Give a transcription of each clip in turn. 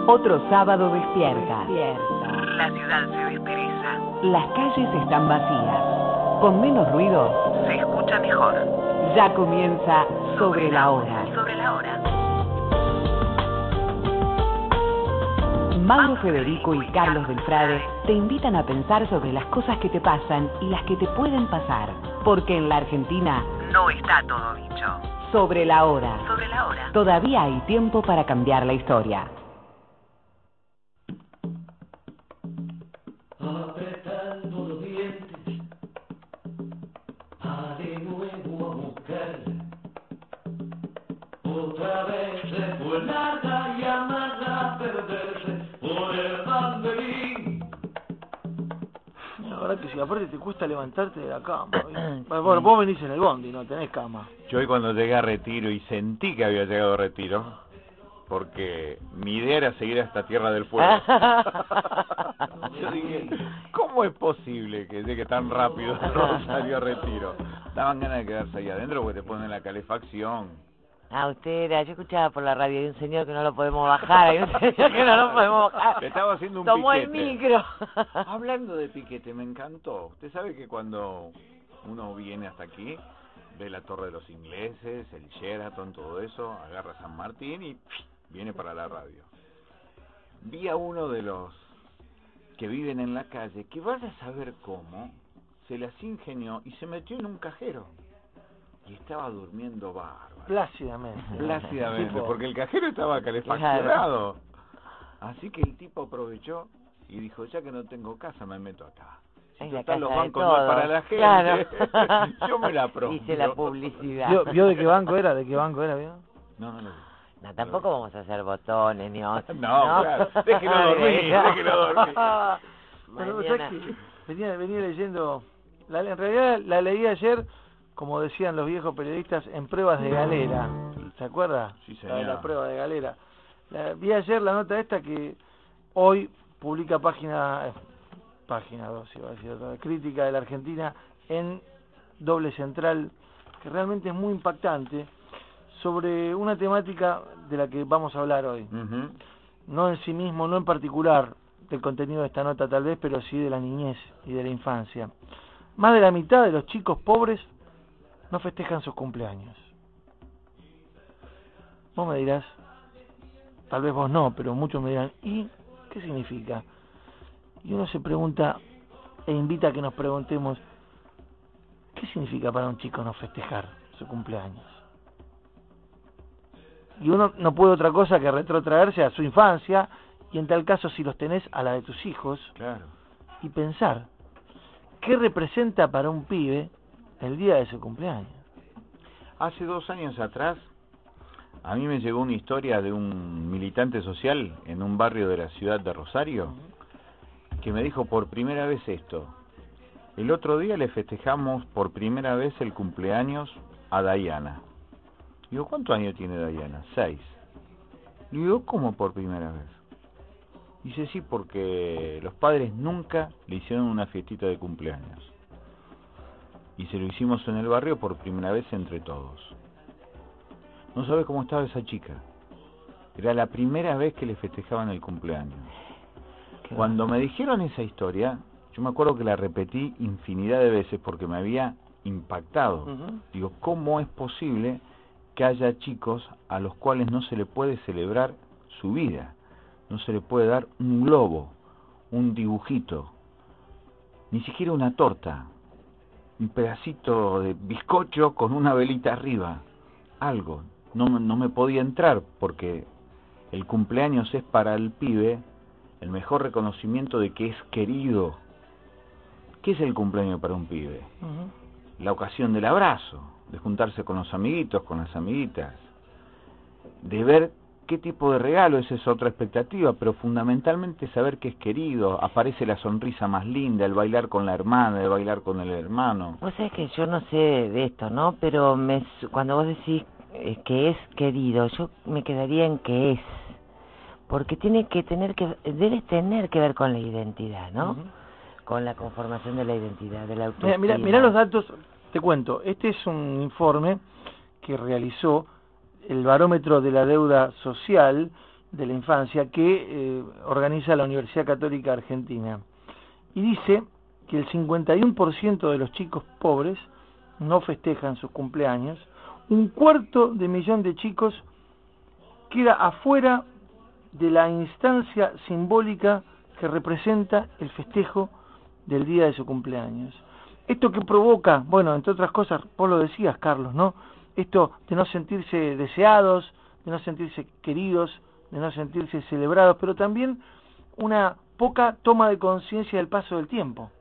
Otro sábado despierta. La ciudad se despereza. Las calles están vacías. Con menos ruido Se escucha mejor. ya comienza Sobre la Hora. Sobre la hora. Mauro Federico y Carlos Delfrade te invitan a pensar sobre las cosas que te pasan y las que te pueden pasar. Porque en la Argentina No está todo dicho. Sobre la Hora. Sobre la hora. Todavía hay tiempo para cambiar la historia. Apretando los dientes, va de nuevo a buscar. Otra vez se fue larga y amarga a perderse por el banderín. La verdad que sí, aparte te cuesta levantarte de la cama. Bueno, vos venís en el bondi, no tenés cama. Yo hoy cuando llegué a Retiro y sentí que había llegado a Retiro, porque mi idea era seguir hasta Tierra del Fuego. Yo dije, ¿cómo es posible que llegue tan rápido de Rosario a Retiro? Daban ganas de quedarse ahí adentro porque te ponen la calefacción. Austera, yo escuchaba por la radio, hay un señor que no lo podemos bajar, hay un señor que no lo podemos bajar. Le estaba haciendo un Tomó piquete. el micro. Hablando de piquete, me encantó. Usted sabe que cuando uno viene hasta aquí, ve la Torre de los Ingleses, el Sheraton, todo eso, agarra San Martín y viene para la radio. Vi a uno de los que viven en la calle, que vaya a saber cómo, se las ingenió y se metió en un cajero. Y estaba durmiendo bárbaro. Plácidamente. Plácidamente, Tipo, porque el cajero estaba calefaccionado. Así que el tipo aprovechó y dijo, ya que no tengo casa, me meto acá. Si Es la total, los casa de bancos no es todos. para la gente, Claro. yo me la apropio. Hice la publicidad. ¿Vio de qué banco era? ¿De qué banco era, vio? No, no lo vi. No, tampoco vamos a hacer botones ni otros. No, claro. Déjelo dormir, déjelo dormir. Bueno, Mañana. ¿sabes qué? Venía leyendo, en realidad la leí ayer, como decían los viejos periodistas, en pruebas de galera. ¿Se acuerda? Sí, La de señor. la prueba de galera. Vi ayer la nota esta que hoy publica página 2, iba a decir otra vez, Crítica de la Argentina en Doble Central, que realmente es muy impactante, sobre una temática de la que vamos a hablar hoy. Ujú. No en sí mismo, no en particular del contenido de esta nota tal vez, pero sí de la niñez y de la infancia. Más de la mitad de los chicos pobres no festejan sus cumpleaños. Vos me dirás, tal vez vos no, pero muchos me dirán, ¿y qué significa? Y uno se pregunta e invita a que nos preguntemos, ¿qué significa para un chico no festejar su cumpleaños? Y uno no puede otra cosa que retrotraerse a su infancia, y en tal caso, si los tenés, a la de tus hijos, Claro. y pensar, ¿qué representa para un pibe el día de su cumpleaños? Hace 2 años atrás, a mí me llegó una historia de un militante social en un barrio de la ciudad de Rosario, que me dijo por primera vez esto. El otro día le festejamos por primera vez el cumpleaños a Dayana. Digo, ¿cuántos años tiene Dayana? 6. Digo, ¿cómo por primera vez? Dice, sí, porque los padres nunca le hicieron una fiestita de cumpleaños. Y se lo hicimos en el barrio por primera vez entre todos. No sabe cómo estaba esa chica. Era la primera vez que le festejaban el cumpleaños. Cuando me dijeron esa historia, yo me acuerdo que la repetí infinidad de veces porque me había impactado. Digo, ¿cómo es posible que haya chicos a los cuales no se le puede celebrar su vida? No se le puede dar un globo, un dibujito, ni siquiera una torta, un pedacito de bizcocho con una velita arriba, algo. No me podía entrar porque el cumpleaños es para el pibe el mejor reconocimiento de que es querido. ¿Qué es el cumpleaños para un pibe? La ocasión del abrazo, de juntarse con los amiguitos, con las amiguitas, de ver qué tipo de regalo, esa es otra expectativa, pero fundamentalmente saber que es querido, aparece la sonrisa más linda, el bailar con la hermana, el bailar con el hermano. Vos sabés que yo no sé de esto, ¿no? Pero cuando vos decís que es querido, yo me quedaría en que es. Porque debe tener que ver con la identidad, ¿no? Con la conformación de la identidad, de la autoestima. Mirá los datos, te cuento. Este es un informe que realizó el Barómetro de la Deuda Social de la Infancia que organiza la Universidad Católica Argentina. Y dice que el 51% de los chicos pobres no festejan sus cumpleaños, 250.000 de chicos queda afuera de la instancia simbólica que representa el festejo del día de su cumpleaños. Esto que provoca, bueno, entre otras cosas, vos lo decías, Carlos, ¿no? Esto de no sentirse deseados, de no sentirse queridos, de no sentirse celebrados, pero también una poca toma de conciencia del paso del tiempo.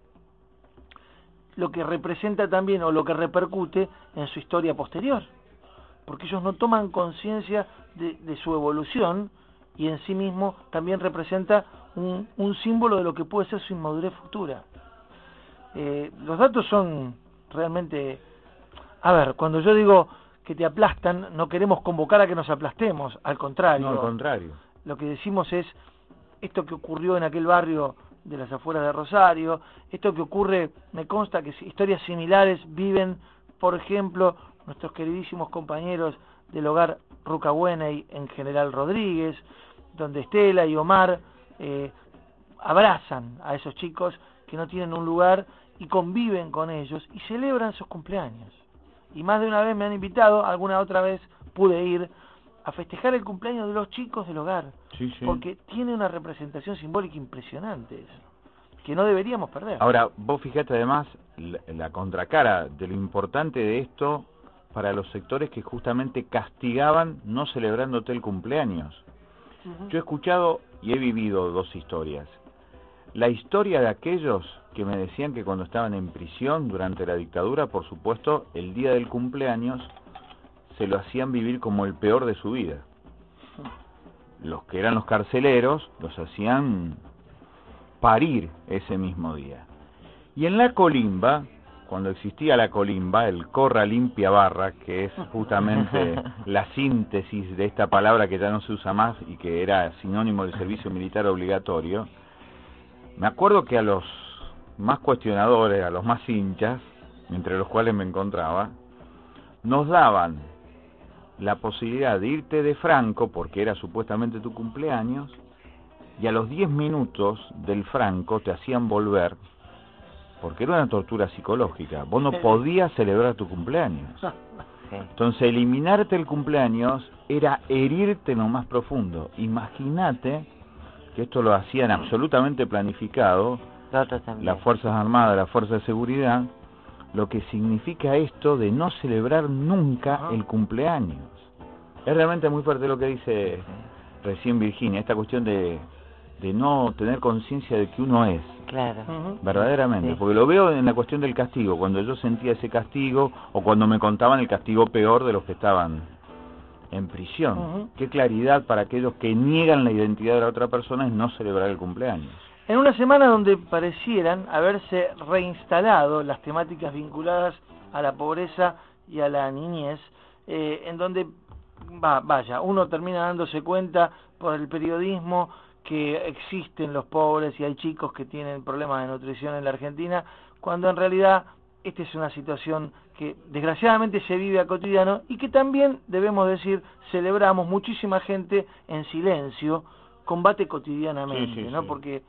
Lo que representa también, o lo que repercute en su historia posterior, porque ellos no toman conciencia de su evolución, y en sí mismo también representa un símbolo de lo que puede ser su inmadurez futura. Los datos son realmente... A ver, cuando yo digo que te aplastan, no queremos convocar a que nos aplastemos, al contrario. No, al contrario. Lo que decimos es esto que ocurrió en aquel barrio de las afueras de Rosario, esto que ocurre, me consta que historias similares viven, por ejemplo, nuestros queridísimos compañeros del hogar Rucahueney en General Rodríguez, donde Estela y Omar abrazan a esos chicos que no tienen un lugar y conviven con ellos y celebran sus cumpleaños. Y más de una vez me han invitado, alguna otra vez pude ir a festejar el cumpleaños de los chicos del hogar, sí, sí. Porque tiene una representación simbólica impresionante eso, que no deberíamos perder. Ahora, vos fijate además la contracara de lo importante de esto para los sectores que justamente castigaban no celebrándote el cumpleaños. Yo he escuchado y he vivido dos historias. La historia de aquellos que me decían que cuando estaban en prisión durante la dictadura, por supuesto, el día del cumpleaños se lo hacían vivir como el peor de su vida. Los que eran los carceleros los hacían parir ese mismo día. Y en la colimba, cuando existía la colimba, el corra limpia barra, que es justamente la síntesis de esta palabra que ya no se usa más y que era sinónimo del servicio militar obligatorio, me acuerdo que a los más cuestionadores, a los más hinchas, entre los cuales me encontraba, nos daban la posibilidad de irte de franco, porque era supuestamente tu cumpleaños, y a los 10 minutos del franco te hacían volver, porque era una tortura psicológica. Vos no podías celebrar tu cumpleaños. Entonces, eliminarte el cumpleaños era herirte en lo más profundo. Imagínate que esto lo hacían absolutamente planificado, las Fuerzas Armadas, las Fuerzas de Seguridad, lo que significa esto de no celebrar nunca el cumpleaños. Es realmente muy fuerte lo que dice recién Virginia, esta cuestión de no tener conciencia de que uno es. Claro. Verdaderamente, Sí. porque lo veo en la cuestión del castigo, cuando yo sentía ese castigo o cuando me contaban el castigo peor de los que estaban en prisión. Qué claridad para aquellos que niegan la identidad de la otra persona es no celebrar el cumpleaños. En una semana donde parecieran haberse reinstalado las temáticas vinculadas a la pobreza y a la niñez, en donde, vaya, uno termina dándose cuenta por el periodismo que existen los pobres y hay chicos que tienen problemas de nutrición en la Argentina, cuando en realidad esta es una situación que desgraciadamente se vive a cotidiano y que también, debemos decir, celebramos muchísima gente en silencio, combate cotidianamente, sí, ¿no? Sí. Porque,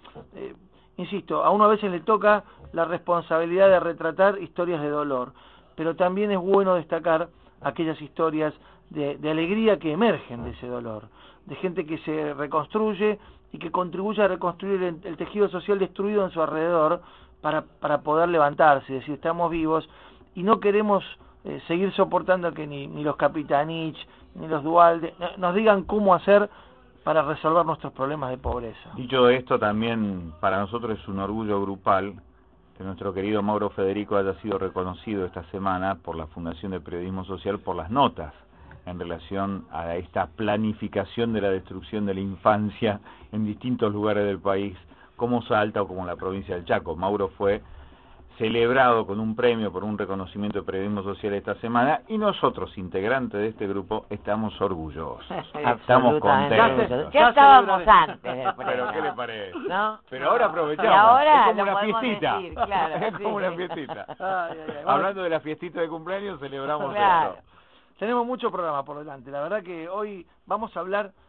insisto, a uno a veces le toca la responsabilidad de retratar historias de dolor, pero también es bueno destacar aquellas historias de alegría que emergen de ese dolor, de gente que se reconstruye y que contribuye a reconstruir el tejido social destruido en su alrededor para poder levantarse, es decir, estamos vivos y no queremos seguir soportando que ni los Capitanich, ni los Duhalde nos digan cómo hacer para resolver nuestros problemas de pobreza. Dicho esto, también para nosotros es un orgullo grupal que nuestro querido Mauro Federico haya sido reconocido esta semana por la Fundación de Periodismo Social por las notas en relación a esta planificación de la destrucción de la infancia en distintos lugares del país, como Salta o como la provincia del Chaco. Mauro fue celebrado con un premio por un reconocimiento de periodismo social esta semana y nosotros, integrantes de este grupo, estamos orgullosos. Estamos contentos. Ya estábamos antes del premio. Pero ¿qué le parece? ¿No? Pero ahora aprovechamos. Y ahora es como lo una podemos fiestita. decir, claro, Es como sí. una fiestita. Ay. Hablando de la fiestita de cumpleaños, celebramos Claro. esto. Tenemos mucho programa por delante. La verdad que hoy vamos a hablar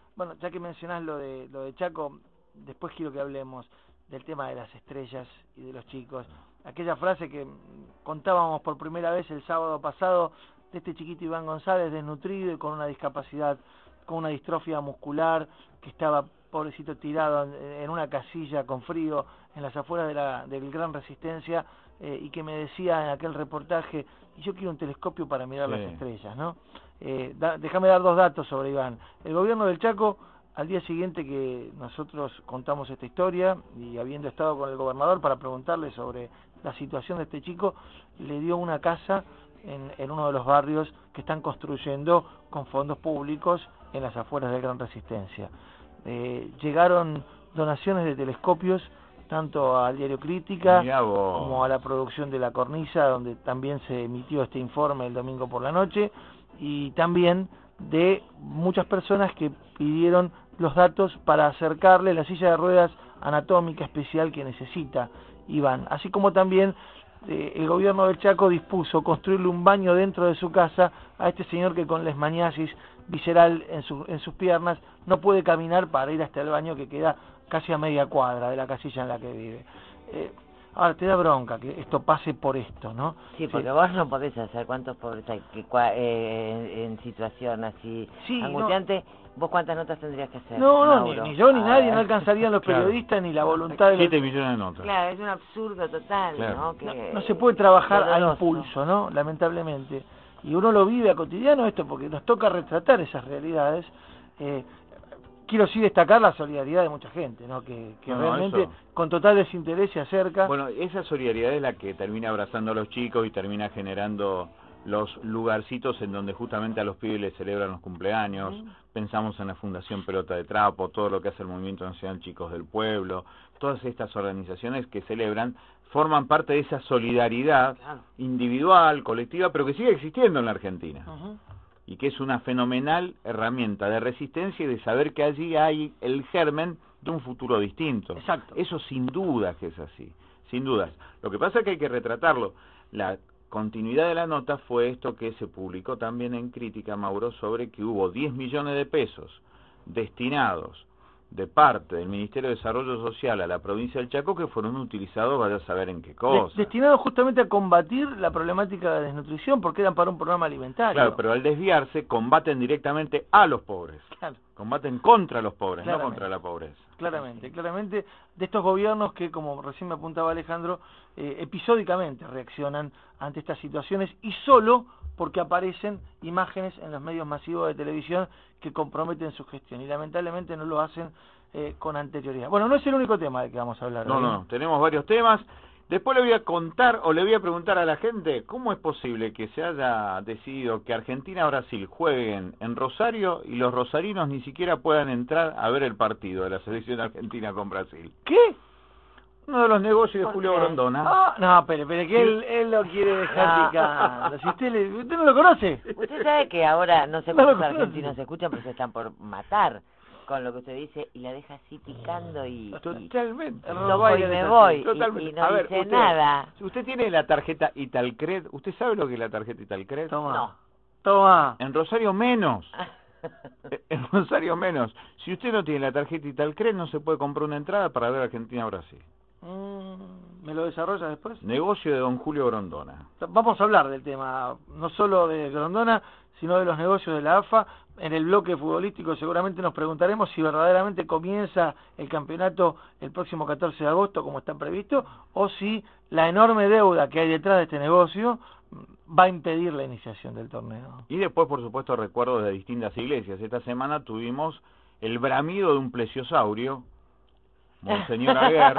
Bueno, ya que mencionás lo de Chaco, después quiero que hablemos del tema de las estrellas y de los chicos. Aquella frase que contábamos por primera vez el sábado pasado de este chiquito Iván González, desnutrido y con una discapacidad, con una distrofia muscular, que estaba, pobrecito, tirado en una casilla con frío en las afueras del Gran Resistencia, y que me decía en aquel reportaje, y yo quiero un telescopio para mirar las estrellas, ¿no? Déjame dar 2 datos sobre Iván. El gobierno del Chaco, al día siguiente que nosotros contamos esta historia, y habiendo estado con el gobernador para preguntarle sobre la situación de este chico, le dio una casa en uno de los barrios que están construyendo con fondos públicos en las afueras del Gran Resistencia. Llegaron donaciones de telescopios tanto al diario Crítica como a la producción de La Cornisa, donde también se emitió este informe el domingo por la noche, y también de muchas personas que pidieron los datos para acercarle la silla de ruedas anatómica especial que necesita Iván, así como también el gobierno del Chaco dispuso construirle un baño dentro de su casa a este señor que con lesmaniasis visceral en sus piernas no puede caminar para ir hasta el baño, que queda casi a media cuadra de la casilla en la que vive. Ahora, te da bronca que esto pase por esto, ¿no? Sí, porque vos no podés hacer cuántos pobres hay en situación así angustiante. No. ¿Vos cuántas notas tendrías que hacer? No, ni yo ni nadie, no alcanzarían los periodistas ni la voluntad de 7 millones de notas. Claro, es un absurdo total, ¿no? Que no se puede trabajar a impulso, ¿no? Lamentablemente. Y uno lo vive a cotidiano esto porque nos toca retratar esas realidades. Quiero sí destacar la solidaridad de mucha gente, ¿no? Que realmente eso, con total desinterés se acerca. Bueno, esa solidaridad es la que termina abrazando a los chicos y termina generando los lugarcitos en donde justamente a los pibes les celebran los cumpleaños. Pensamos en la Fundación Pelota de Trapo, todo lo que hace el Movimiento Nacional Chicos del Pueblo, todas estas organizaciones que celebran forman parte de esa solidaridad individual, colectiva, pero que sigue existiendo en la Argentina. Y que es una fenomenal herramienta de resistencia y de saber que allí hay el germen de un futuro distinto. Exacto. Eso sin duda que es así, sin dudas. Lo que pasa es que hay que retratarlo. La continuidad de la nota fue esto que se publicó también en Crítica, Mauro, sobre que hubo 10 millones de pesos destinados de parte del Ministerio de Desarrollo Social a la provincia del Chaco que fueron utilizados, vaya a saber en qué cosa. Destinados justamente a combatir la problemática de desnutrición, porque eran para un programa alimentario. Claro, pero al desviarse combaten directamente a los pobres. Claro. Combaten contra los pobres, no contra la pobreza. Claramente, de estos gobiernos que, como recién me apuntaba Alejandro, episódicamente reaccionan ante estas situaciones y solo porque aparecen imágenes en los medios masivos de televisión que comprometen su gestión y lamentablemente no lo hacen con anterioridad. Bueno, no es el único tema del que vamos a hablar. No, tenemos varios temas. Después le voy a contar o le voy a preguntar a la gente cómo es posible que se haya decidido que Argentina-Brasil jueguen en Rosario y los rosarinos ni siquiera puedan entrar a ver el partido de la selección argentina con Brasil. ¿Qué? Uno de los negocios de Julio Grondona. No, pero que él lo quiere dejar picando. Si usted no lo conoce. Usted sabe que ahora no sé cuántos argentinos se escuchan, pero se están por matar con lo que usted dice y la deja así picando y totalmente. Y me voy y no dice nada. Usted tiene la tarjeta Italcred. ¿Usted sabe lo que es la tarjeta Italcred? Toma. En Rosario menos. En Rosario menos. Si usted no tiene la tarjeta Italcred no se puede comprar una entrada para ver Argentina-Brasil. ¿Me lo desarrolla después? Negocio de don Julio Grondona. Vamos a hablar del tema, no solo de Grondona, sino de los negocios de la AFA. En el bloque futbolístico seguramente nos preguntaremos si verdaderamente comienza el campeonato el próximo 14 de agosto, como está previsto, o si la enorme deuda que hay detrás de este negocio va a impedir la iniciación del torneo. Y después, por supuesto, recuerdos de distintas iglesias. Esta semana tuvimos el bramido de un plesiosaurio, Monseñor Aguer.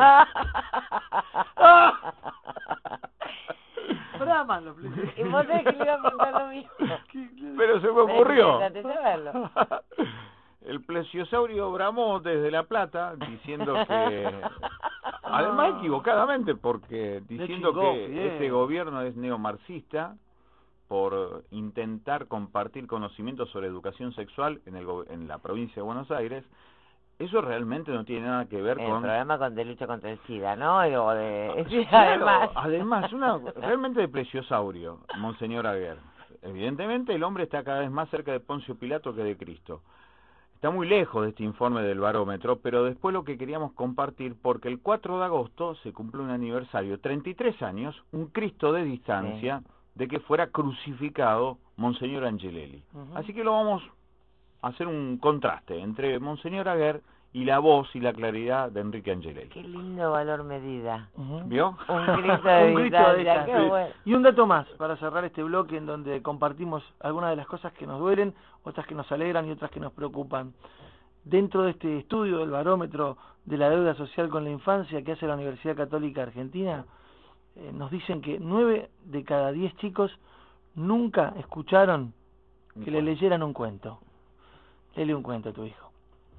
Braman los plesiosauros. Y vos sabés que le iba a preguntar lo mismo. Pero se me ocurrió. Saberlo. El plesiosaurio bramó desde La Plata diciendo que, además equivocadamente, porque diciendo que este gobierno es neomarxista por intentar compartir conocimientos sobre educación sexual en la provincia de Buenos Aires. Eso realmente no tiene nada que ver con... El problema de lucha contra el SIDA, ¿no? O de... Además, realmente de plesiosaurio, Monseñor Aguer. Evidentemente el hombre está cada vez más cerca de Poncio Pilato que de Cristo. está muy lejos de este informe del barómetro, pero después lo que queríamos compartir, porque el 4 de agosto se cumple un aniversario, 33 años, un Cristo de distancia, de que fuera crucificado Monseñor Angelelli. Así que lo vamos a hacer un contraste entre Monseñor Aguer y la voz y la claridad de Enrique Angelelli. Qué lindo valor medida. ¿Vio? Un Cristo de Un Cristo de distancia, qué distancia. bueno. Y un dato más para cerrar este bloque en donde compartimos algunas de las cosas que nos duelen, otras que nos alegran y otras que nos preocupan. Dentro de este estudio del barómetro de la deuda social con la infancia que hace la Universidad Católica Argentina, nos dicen que 9 de cada 10 chicos nunca escucharon que le leyeran un cuento. Léele un cuento a tu hijo.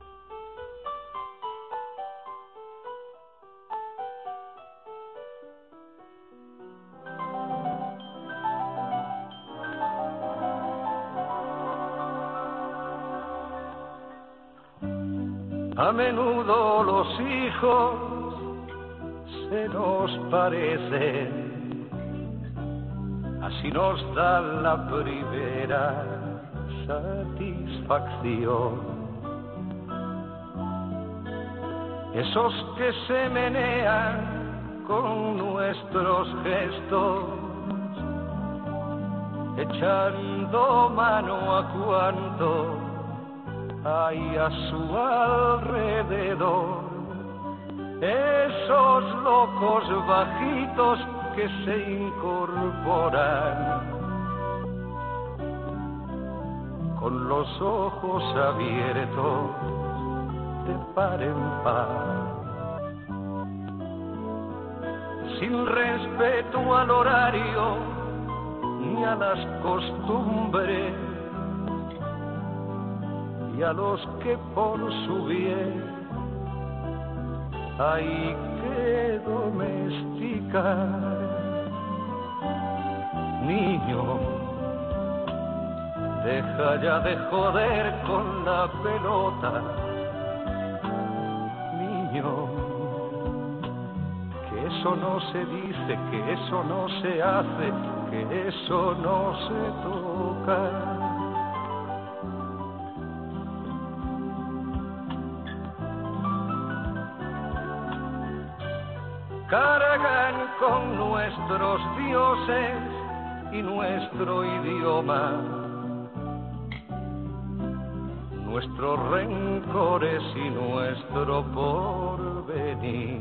A menudo los hijos se nos parecen, así nos da la primera satisfacción. Esos que se menean con nuestros gestos, echando mano a cuanto hay a su alrededor, esos locos bajitos que se incorporan con los ojos abiertos de par en par, sin respeto al horario ni a las costumbres, y a los que por su bien hay que domesticar. Niño, deja ya de joder con la pelota. Niño, que eso no se dice, que eso no se hace, que eso no se toca. Cargan con nuestros dioses y nuestro idioma, nuestros rencores y nuestro porvenir.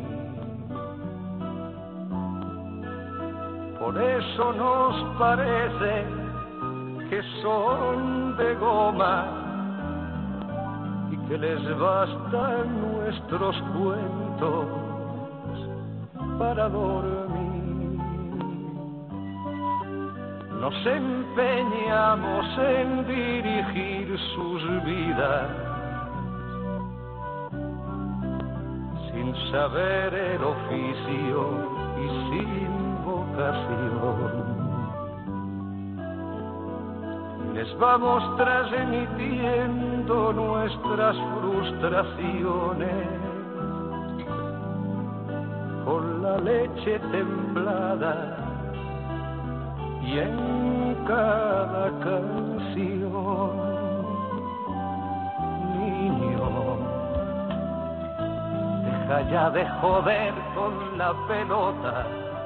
Por eso nos parece que son de goma y que les bastan nuestros cuentos para dormir. Nos empeñamos en dirigir sus vidas sin saber el oficio y sin vocación. Les vamos transmitiendo nuestras frustraciones con la leche templada y en cada canción. Niño, deja ya de joder con la pelota.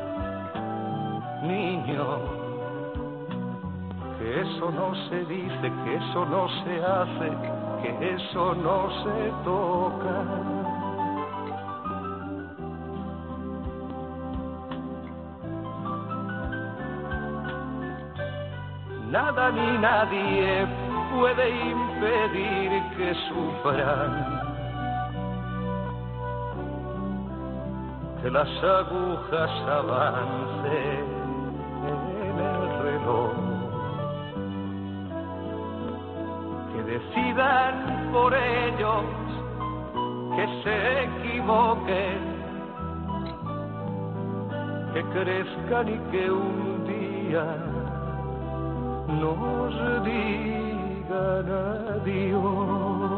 Niño, que eso no se dice, que eso no se hace, que eso no se toca. Nada ni nadie puede impedir que sufran, que las agujas avancen en el reloj, que decidan por ellos, que se equivoquen, que crezcan y que un día nos digan adiós.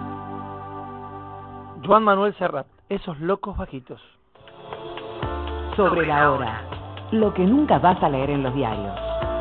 Joan Manuel Serrat, esos locos bajitos. Sobre la hora. Lo que nunca vas a leer en los diarios.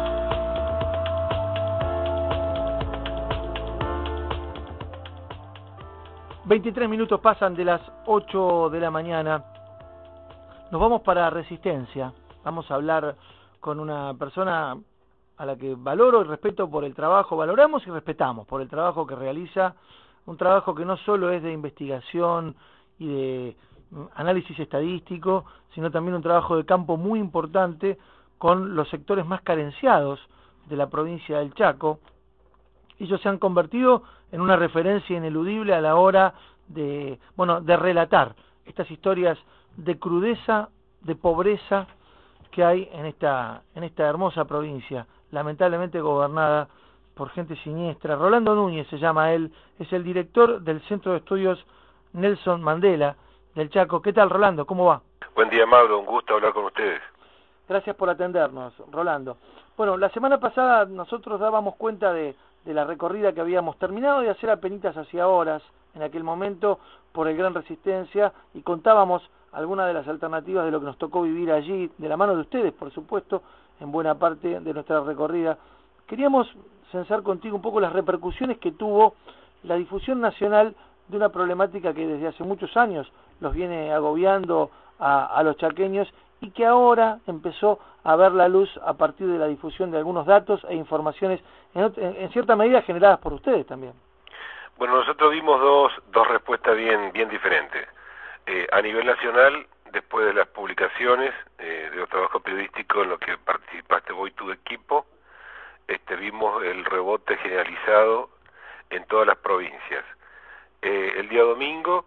...23 pasan de las 8 de la mañana... ...nos vamos para Resistencia... ...vamos a hablar con una persona... ...a la que valoro y respeto por el trabajo... ...valoramos y respetamos por el trabajo que realiza... ...un trabajo que no solo es de investigación... ...y de análisis estadístico... ...sino también un trabajo de campo muy importante... ...con los sectores más carenciados... ...de la provincia del Chaco... Ellos se han convertido en una referencia ineludible a la hora de relatar estas historias de crudeza, de pobreza que hay en esta hermosa provincia, lamentablemente gobernada por gente siniestra. Rolando Núñez se llama él, es el director del Centro de Estudios Nelson Mandela del Chaco. ¿Qué tal, Rolando? ¿Cómo va? Buen día, Mauro, un gusto hablar con ustedes. Gracias por atendernos, Rolando. Bueno, la semana pasada nosotros dábamos cuenta de la recorrida que habíamos terminado de hacer apenitas hacia horas, en aquel momento, por el Gran Resistencia, y contábamos algunas de las alternativas de lo que nos tocó vivir allí, de la mano de ustedes, por supuesto, en buena parte de nuestra recorrida. Queríamos censar contigo un poco las repercusiones que tuvo la difusión nacional de una problemática que desde hace muchos años los viene agobiando a los chaqueños, y que ahora empezó a ver la luz a partir de la difusión de algunos datos e informaciones en cierta medida generadas por ustedes también. Bueno, nosotros vimos dos respuestas bien diferentes. A nivel nacional, después de las publicaciones de los trabajos periodísticos en los que participaste vos y tu equipo, vimos el rebote generalizado en todas las provincias. El día domingo,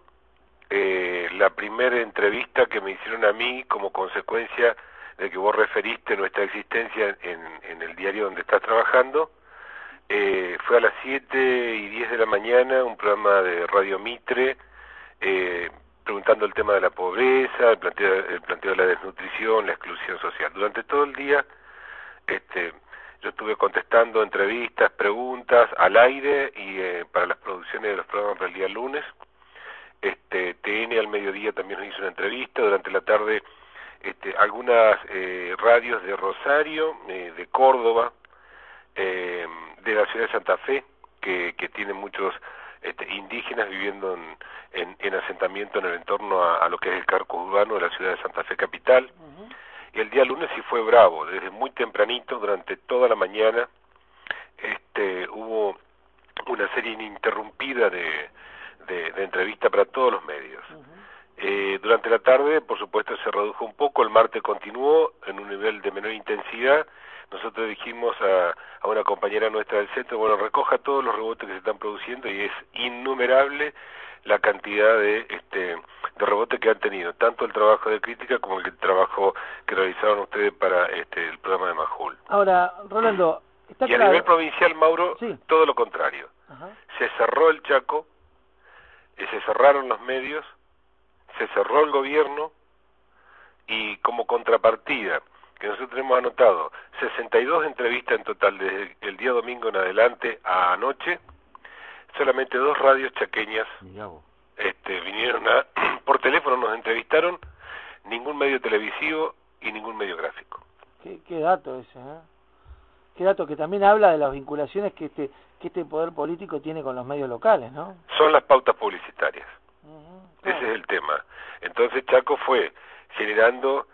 la primera entrevista que me hicieron a mí como consecuencia de que vos referiste nuestra existencia en el diario donde estás trabajando, fue a las 7:10 de la mañana, un programa de Radio Mitre, preguntando el tema de la pobreza, el planteo de la desnutrición, la exclusión social. Durante todo el día yo estuve contestando entrevistas, preguntas al aire y para las producciones de los programas para el día lunes. TN al mediodía también nos hizo una entrevista. Durante la tarde algunas radios de Rosario, de Córdoba, de la ciudad de Santa Fe, que tienen muchos indígenas viviendo en asentamiento en el entorno a lo que es el casco urbano de la ciudad de Santa Fe capital. Y el día lunes sí fue bravo, desde muy tempranito, durante toda la mañana, hubo una serie ininterrumpida de entrevista para todos los medios. Durante la tarde, por supuesto, se redujo un poco, el martes continuó en un nivel de menor intensidad. Nosotros dijimos a una compañera nuestra del centro, bueno, recoja todos los rebotes que se están produciendo, y es innumerable la cantidad de rebotes que han tenido, tanto el trabajo de crítica como el trabajo que realizaron ustedes para el programa de Majul. Ahora, Rolando, está y a nivel provincial, Mauro, sí, todo lo contrario. Ajá. Se cerró el Chaco, se cerraron los medios, se cerró el gobierno, y como contrapartida, que nosotros hemos anotado 62 entrevistas en total desde el día domingo en adelante a anoche, solamente 2 radios chaqueñas vinieron por teléfono, nos entrevistaron, ningún medio televisivo y ningún medio gráfico. Qué dato ese, ¿eh? Qué dato que también habla de las vinculaciones que este poder político tiene con los medios locales, ¿no? Son las pautas publicitarias. Ese es el tema. Entonces Chaco fue generando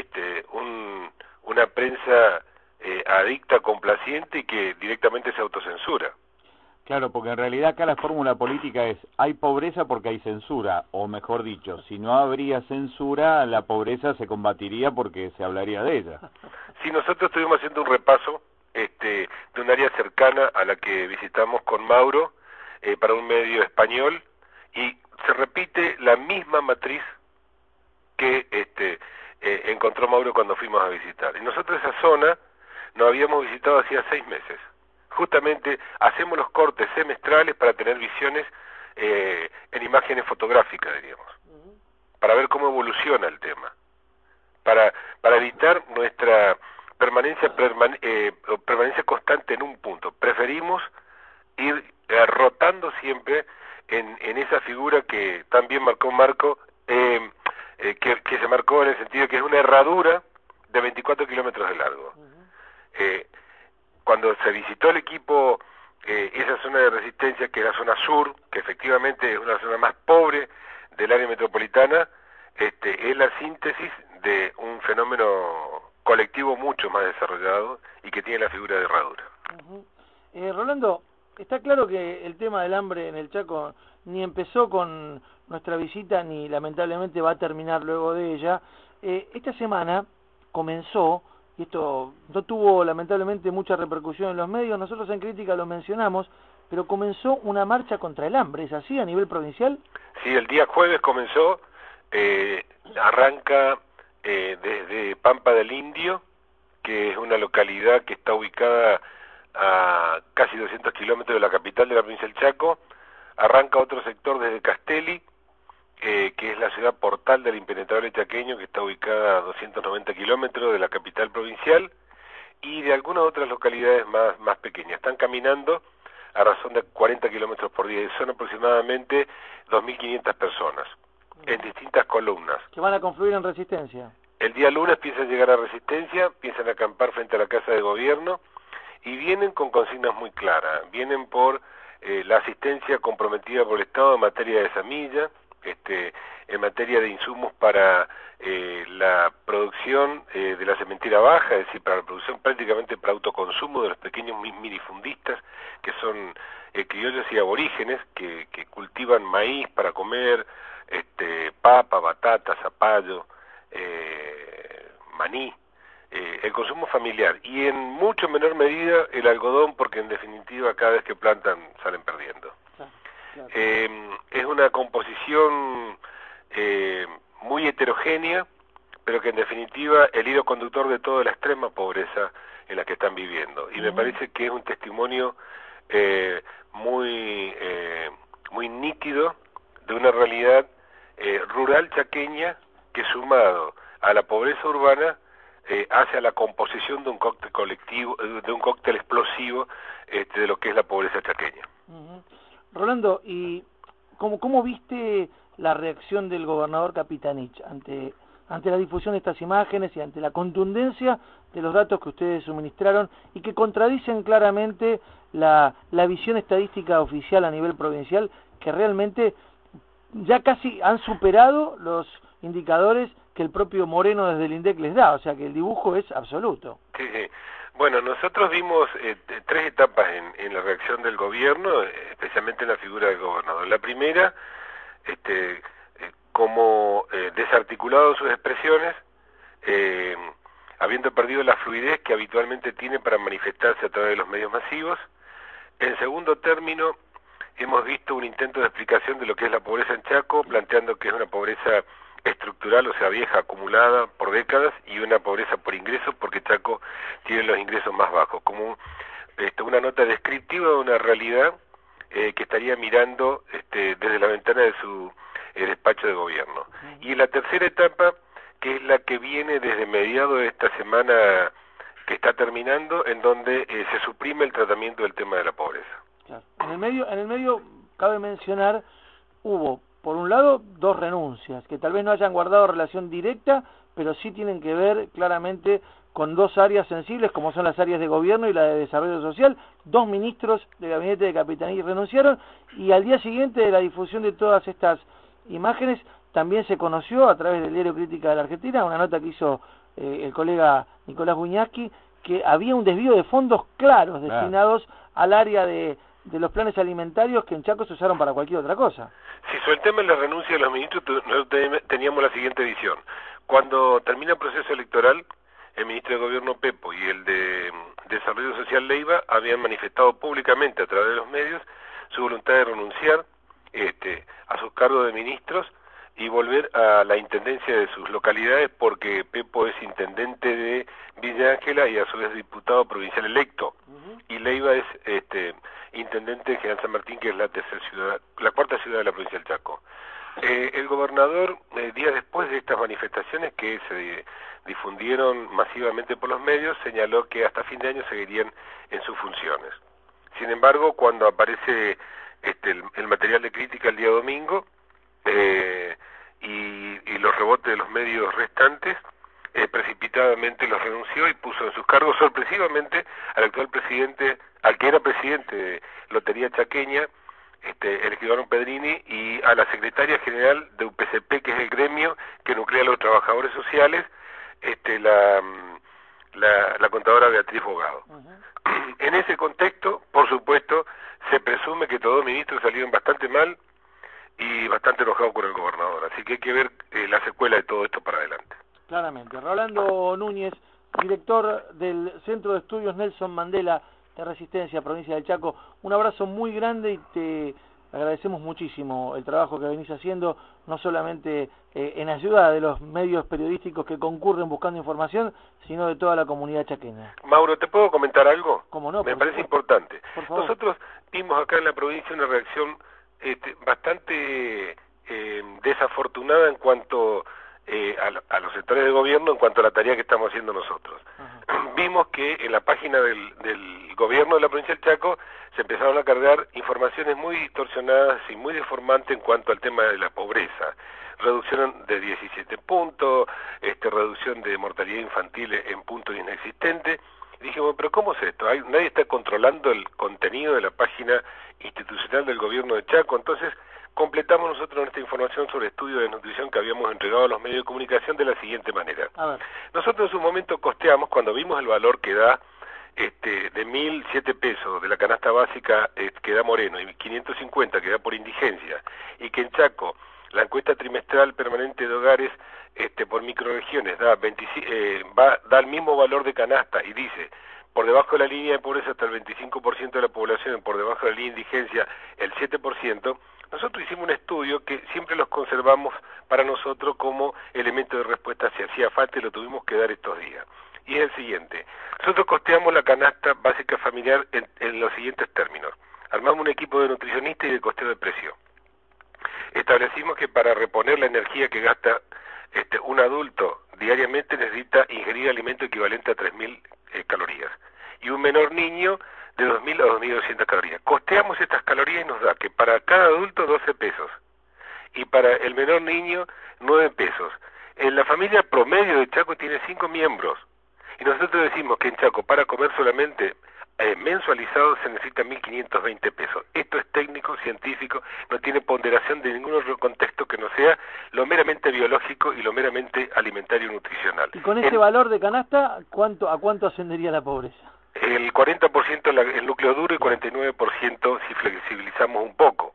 una prensa adicta, complaciente, y que directamente se autocensura. Claro, porque en realidad acá la fórmula política es, hay pobreza porque hay censura, o mejor dicho, si no habría censura, la pobreza se combatiría porque se hablaría de ella. Sí, nosotros estuvimos haciendo un repaso de un área cercana a la que visitamos con Mauro, para un medio español, y se repite la misma matriz que encontró Mauro cuando fuimos a visitar. Y nosotros esa zona nos habíamos visitado hacía 6 meses. Justamente hacemos los cortes semestrales para tener visiones en imágenes fotográficas, diríamos, para ver cómo evoluciona el tema, para evitar nuestra permanencia constante en un punto. Preferimos ir rotando siempre en esa figura que también marcó Marco, que se marcó en el sentido de que es una herradura de 24 kilómetros de largo. Cuando se visitó el equipo esa zona de resistencia, que es la zona sur, que efectivamente es una zona más pobre del área metropolitana, es la síntesis de un fenómeno colectivo mucho más desarrollado y que tiene la figura de herradura. Rolando, está claro que el tema del hambre en el Chaco ni empezó con nuestra visita ni lamentablemente va a terminar luego de ella. Esta semana comenzó, y esto no tuvo lamentablemente mucha repercusión en los medios, nosotros en Crítica lo mencionamos, pero comenzó una marcha contra el hambre, ¿es así a nivel provincial? Sí, el día jueves comenzó, arranca desde Pampa del Indio, que es una localidad que está ubicada a casi 200 kilómetros de la capital de la provincia del Chaco. Arranca otro sector desde Castelli, que es la ciudad portal del impenetrable chaqueño, que está ubicada a 290 kilómetros de la capital provincial, y de algunas otras localidades más pequeñas. Están caminando a razón de 40 kilómetros por día, y son aproximadamente 2.500 personas, en distintas columnas. ¿Que van a confluir en Resistencia? El día lunes piensan llegar a Resistencia, piensan a acampar frente a la Casa de Gobierno, y vienen con consignas muy claras. Vienen por la asistencia comprometida por el Estado en materia de semilla, en materia de insumos para la producción de la sementera baja, es decir, para la producción prácticamente para autoconsumo de los pequeños minifundistas, que son criollos y aborígenes, que cultivan maíz para comer, papa, batata, zapallo, maní, el consumo familiar, y en mucho menor medida el algodón, porque en definitiva cada vez que plantan salen perdiendo. Claro. Es una composición muy heterogénea, pero que en definitiva el hilo conductor de toda la extrema pobreza en la que están viviendo, y me parece que es un testimonio muy nítido de una realidad rural chaqueña que, sumado a la pobreza urbana, hacia la composición de un cóctel colectivo, de un cóctel explosivo de lo que es la pobreza chaqueña. Rolando, ¿y cómo viste la reacción del gobernador Capitanich ante la difusión de estas imágenes y ante la contundencia de los datos que ustedes suministraron y que contradicen claramente la visión estadística oficial a nivel provincial, que realmente ya casi han superado los indicadores que el propio Moreno desde el INDEC les da, o sea que el dibujo es absoluto? Sí. Bueno, nosotros vimos tres etapas en la reacción del gobierno, especialmente en la figura del gobernador. La primera, como desarticulado sus expresiones, habiendo perdido la fluidez que habitualmente tiene para manifestarse a través de los medios masivos. En segundo término, hemos visto un intento de explicación de lo que es la pobreza en Chaco, planteando que es una pobreza estructural, o sea, vieja, acumulada por décadas, y una pobreza por ingresos, porque Chaco tiene los ingresos más bajos, como una nota descriptiva de una realidad que estaría mirando desde la ventana de su despacho de gobierno. Y la tercera etapa, que es la que viene desde mediados de esta semana que está terminando, en donde se suprime el tratamiento del tema de la pobreza. Claro. En el medio cabe mencionar, hubo por un lado dos renuncias que tal vez no hayan guardado relación directa, pero sí tienen que ver claramente con dos áreas sensibles, como son las áreas de gobierno y la de desarrollo social. Dos ministros del gabinete de Capitanich renunciaron, y al día siguiente de la difusión de todas estas imágenes también se conoció a través del diario Crítica de la Argentina, una nota que hizo el colega Nicolás Buñaski, que había un desvío de fondos claros destinados al área de los planes alimentarios, que en Chaco se usaron para cualquier otra cosa. Sí, sobre el tema de la renuncia de los ministros, nosotros teníamos la siguiente visión. Cuando termina el proceso electoral, el ministro de Gobierno Pepo y el de Desarrollo Social Leiva habían manifestado públicamente a través de los medios su voluntad de renunciar a sus cargos de ministros y volver a la intendencia de sus localidades, porque Pepo es intendente de Villa Ángela y a su vez diputado provincial electo, y Leiva es intendente de General San Martín, que es la cuarta ciudad de la provincia del Chaco. El gobernador, días después de estas manifestaciones que se difundieron masivamente por los medios, señaló que hasta fin de año seguirían en sus funciones. Sin embargo, cuando aparece el material de crítica el día domingo, y los rebotes de los medios restantes, precipitadamente los renunció y puso en sus cargos sorpresivamente al actual presidente, al que era presidente de Lotería Chaqueña, el escribano Pedrini, y a la secretaria general de UPCP, que es el gremio que nuclea a los trabajadores sociales, la contadora Beatriz Bogado. En ese contexto, por supuesto, se presume que todos los ministros salieron bastante mal y bastante enojados con el gobernador, así que hay que ver la secuela de todo esto para adelante. Claramente. Rolando Núñez, director del Centro de Estudios Nelson Mandela de Resistencia, provincia del Chaco, un abrazo muy grande y te agradecemos muchísimo el trabajo que venís haciendo, no solamente en ayuda de los medios periodísticos que concurren buscando información, sino de toda la comunidad chaqueña. Mauro, ¿te puedo comentar algo? ¿Cómo no? Me parece importante. Por favor. Nosotros vimos acá en la provincia una reacción bastante desafortunada en cuanto a los sectores de gobierno, en cuanto a la tarea que estamos haciendo nosotros. Vimos que en la página del gobierno de la provincia del Chaco se empezaron a cargar informaciones muy distorsionadas y muy deformantes en cuanto al tema de la pobreza. Reducción de 17 puntos, reducción de mortalidad infantil en puntos inexistentes. Y dije, bueno, pero ¿cómo es esto? Nadie está controlando el contenido de la página institucional del gobierno de Chaco. Entonces completamos nosotros esta información sobre estudios de nutrición que habíamos entregado a los medios de comunicación de la siguiente manera. Nosotros en su momento costeamos, cuando vimos el valor que da de 1.007 pesos de la canasta básica que da Moreno y 550 que da por indigencia, y que en Chaco la encuesta trimestral permanente de hogares por microrregiones da el mismo valor de canasta y dice por debajo de la línea de pobreza hasta el 25% de la población, por debajo de la línea de indigencia el 7%, nosotros hicimos un estudio que siempre los conservamos para nosotros como elemento de respuesta si hacía falta y lo tuvimos que dar estos días. Y es el siguiente, nosotros costeamos la canasta básica familiar en los siguientes términos. Armamos un equipo de nutricionistas y de costeo de precio. Establecimos que para reponer la energía que gasta un adulto diariamente necesita ingerir alimento equivalente a 3.000 calorías y un menor niño de 2.000 a 2.200 calorías. Costeamos estas calorías y nos da que para cada adulto 12 pesos y para el menor niño 9 pesos. En la familia promedio de Chaco tiene 5 miembros y nosotros decimos que en Chaco para comer solamente mensualizado se necesita 1.520 pesos. Esto es técnico, científico, no tiene ponderación de ningún otro contexto que no sea lo meramente biológico y lo meramente alimentario y nutricional. Y con ese valor de canasta, ¿a cuánto ascendería la pobreza? El 40% el núcleo duro y 49% si flexibilizamos un poco.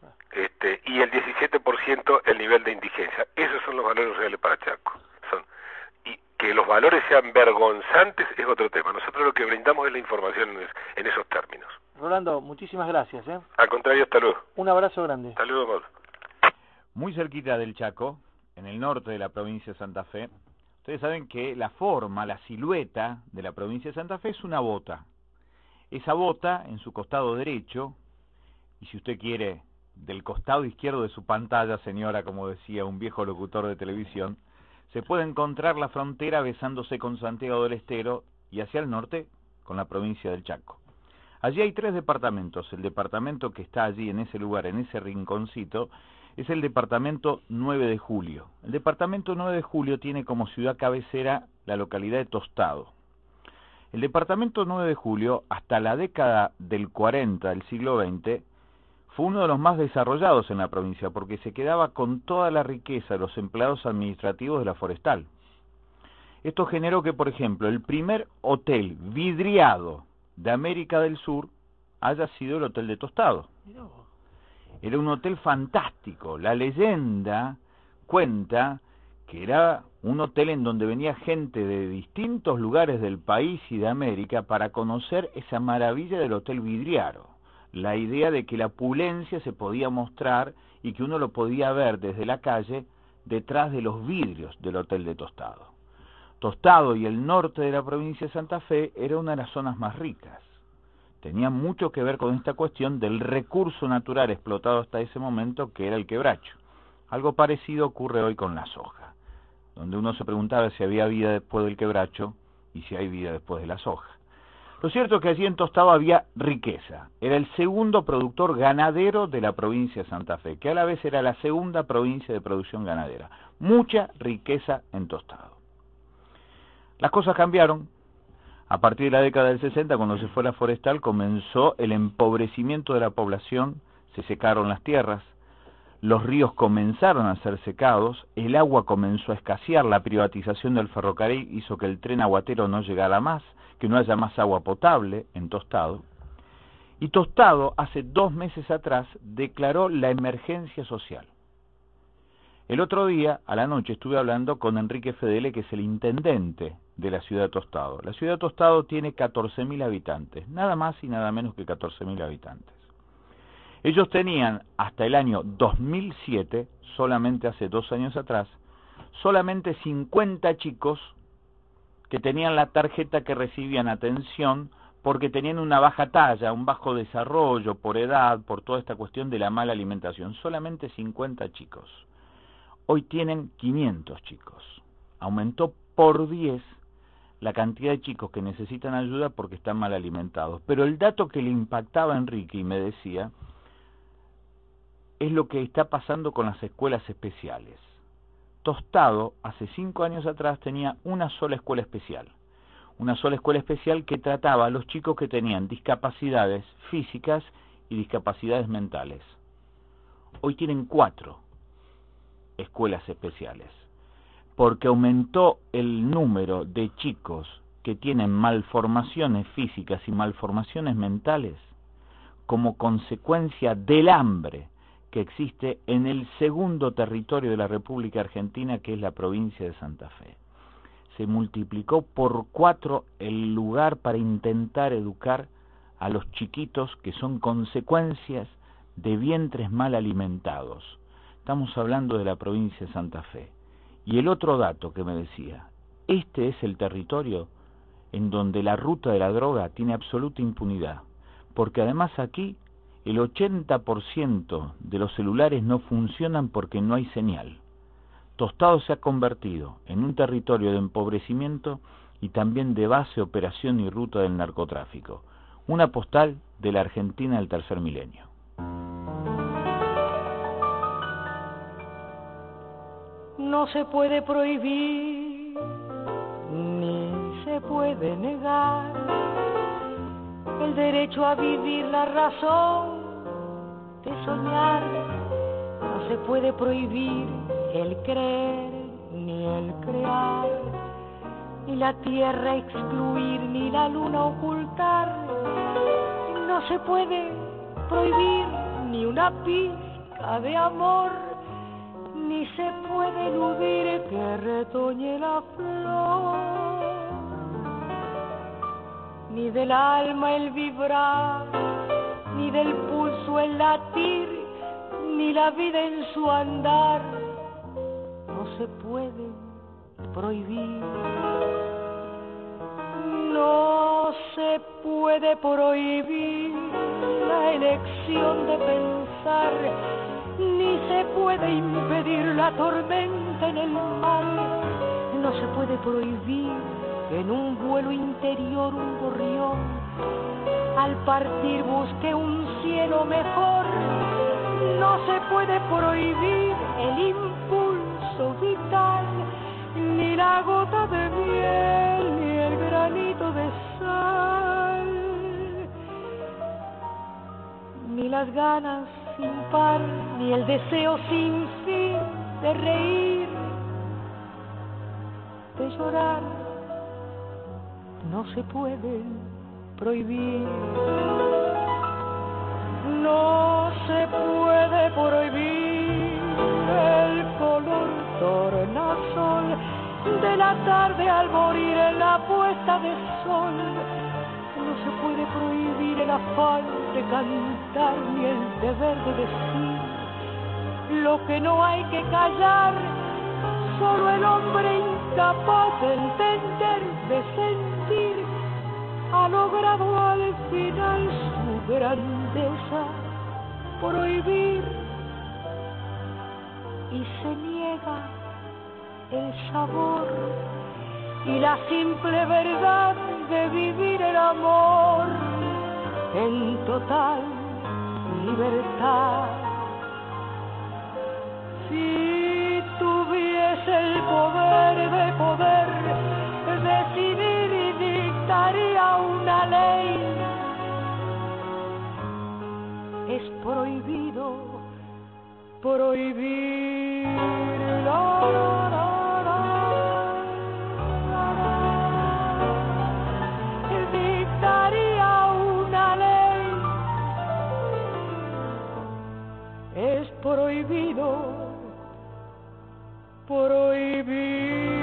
Y el 17% el nivel de indigencia. Esos son los valores reales para Chaco. Y que los valores sean vergonzantes es otro tema. Nosotros lo que brindamos es la información en esos términos. Rolando, muchísimas gracias. Al contrario, hasta luego. Un abrazo grande. Hasta luego, Mauro. Muy cerquita del Chaco, en el norte de la provincia de Santa Fe, ustedes saben que la forma, la silueta de la provincia de Santa Fe es una bota. Esa bota, en su costado derecho, y si usted quiere, del costado izquierdo de su pantalla, señora, como decía un viejo locutor de televisión, se puede encontrar la frontera besándose con Santiago del Estero y hacia el norte con la provincia del Chaco. Allí hay 3 departamentos. El departamento que está allí en ese lugar, en ese rinconcito, es el departamento 9 de Julio. El departamento 9 de Julio tiene como ciudad cabecera la localidad de Tostado. El departamento 9 de Julio, hasta la década del 40 del siglo XX, fue uno de los más desarrollados en la provincia porque se quedaba con toda la riqueza de los empleados administrativos de la forestal. Esto generó que, por ejemplo, el primer hotel vidriado de América del Sur haya sido el Hotel de Tostado. Era un hotel fantástico. La leyenda cuenta que era un hotel en donde venía gente de distintos lugares del país y de América para conocer esa maravilla del hotel vidriado. La idea de que la opulencia se podía mostrar y que uno lo podía ver desde la calle detrás de los vidrios del Hotel de Tostado. Tostado y el norte de la provincia de Santa Fe era una de las zonas más ricas. Tenía mucho que ver con esta cuestión del recurso natural explotado hasta ese momento, que era el quebracho. Algo parecido ocurre hoy con la soja, donde uno se preguntaba si había vida después del quebracho y si hay vida después de la soja. Lo cierto es que allí en Tostado había riqueza. Era el segundo productor ganadero de la provincia de Santa Fe, que a la vez era la segunda provincia de producción ganadera. Mucha riqueza en Tostado. Las cosas cambiaron. A partir de la década del 60, cuando se fue la forestal, comenzó el empobrecimiento de la población, se secaron las tierras, los ríos comenzaron a ser secados, el agua comenzó a escasear, la privatización del ferrocarril hizo que el tren aguatero no llegara más, que no haya más agua potable en Tostado. Y Tostado, hace 2 meses atrás, declaró la emergencia social. El otro día, a la noche, estuve hablando con Enrique Fedele, que es el intendente de la ciudad de Tostado. La ciudad de Tostado tiene 14.000 habitantes, nada más y nada menos que 14.000 habitantes. Ellos tenían, hasta el año 2007, solamente hace 2 años atrás, solamente 50 chicos que tenían la tarjeta que recibían atención porque tenían una baja talla, un bajo desarrollo, por edad, por toda esta cuestión de la mala alimentación. Solamente 50 chicos. Hoy tienen 500 chicos. Aumentó por 10 la cantidad de chicos que necesitan ayuda porque están mal alimentados. Pero el dato que le impactaba a Enrique y me decía es lo que está pasando con las escuelas especiales. Tostado, hace 5 años atrás, tenía una sola escuela especial. Una sola escuela especial que trataba a los chicos que tenían discapacidades físicas y discapacidades mentales. Hoy tienen 4 escuelas especiales, porque aumentó el número de chicos que tienen malformaciones físicas y malformaciones mentales como consecuencia del hambre que existe en el segundo territorio de la República Argentina, que es la provincia de Santa Fe. Se multiplicó por 4 el lugar para intentar educar a los chiquitos que son consecuencias de vientres mal alimentados. Estamos hablando de la provincia de Santa Fe. Y el otro dato que me decía, este es el territorio en donde la ruta de la droga tiene absoluta impunidad, porque además aquí el 80% de los celulares no funcionan porque no hay señal. Tostado se ha convertido en un territorio de empobrecimiento y también de base, operación y ruta del narcotráfico. Una postal de la Argentina del tercer milenio. No se puede prohibir, ni se puede negar el derecho a vivir, la razón de soñar. No se puede prohibir el creer, ni el crear, ni la tierra excluir, ni la luna ocultar. No se puede prohibir ni una pizca de amor, ni se puede eludir que retoñe la flor, ni del alma el vibrar, ni del pulso el latir, ni la vida en su andar. No se puede prohibir. No se puede prohibir la elección de pensar, ni se puede impedir la tormenta en el mar. No se puede prohibir que en un vuelo interior un gorrión al partir busque un cielo mejor. No se puede prohibir el impulso vital, ni la gota de miel, ni el granito de sal, ni las ganas sin par, ni el deseo sin fin de reír, de llorar. No se puede prohibir. No se puede prohibir el color tornasol de la tarde al morir en la puesta de sol. No se puede prohibir el afán de cantar ni el deber de decir lo que no hay que callar. Solo el hombre incapaz de entender, de sentir, ha logrado al final su grandeza. Prohibir, y se niega el sabor y la simple verdad de vivir el amor en total libertad. Si tuviese el poder de poder decidir y dictaría una ley, es prohibido prohibir. Dictaría una ley, es prohibido prohibir.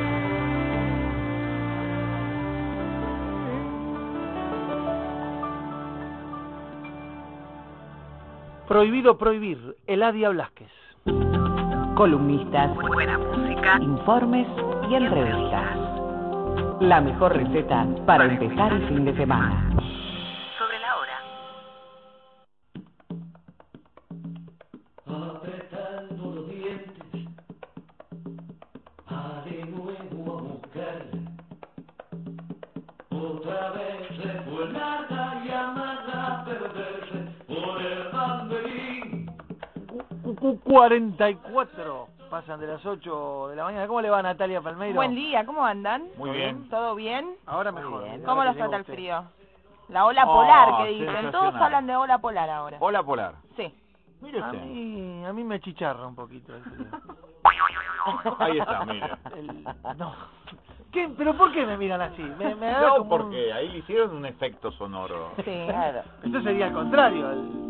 Prohibido prohibir, Eladia Blasquez. Columnistas, Buena música. informes y entrevistas. La mejor receta para empezar el fin de semana. Sobre la hora. Apretando los dientes, va de nuevo a buscar. Otra vez se fue larga y amarga a perderse por el banderín. 44 pasan de las 8 de la mañana. ¿Cómo le va, Natalia Palmeiro? Buen día, ¿cómo andan? Muy bien. ¿Todo bien? Ahora mejor. bien. ¿Cómo Ahora los que trata el usted. frío? La ola polar Oh, que dicen. Todos sensacional. hablan de ola polar ahora. Hola Polar. Sí. Mire A usted. mí me chicharra un poquito el frío. Ahí está, mire. No. ¿Qué? ¿Pero por qué me miran así? Me da No, como porque ahí le hicieron un efecto sonoro. Sí. Claro. Esto sería al contrario.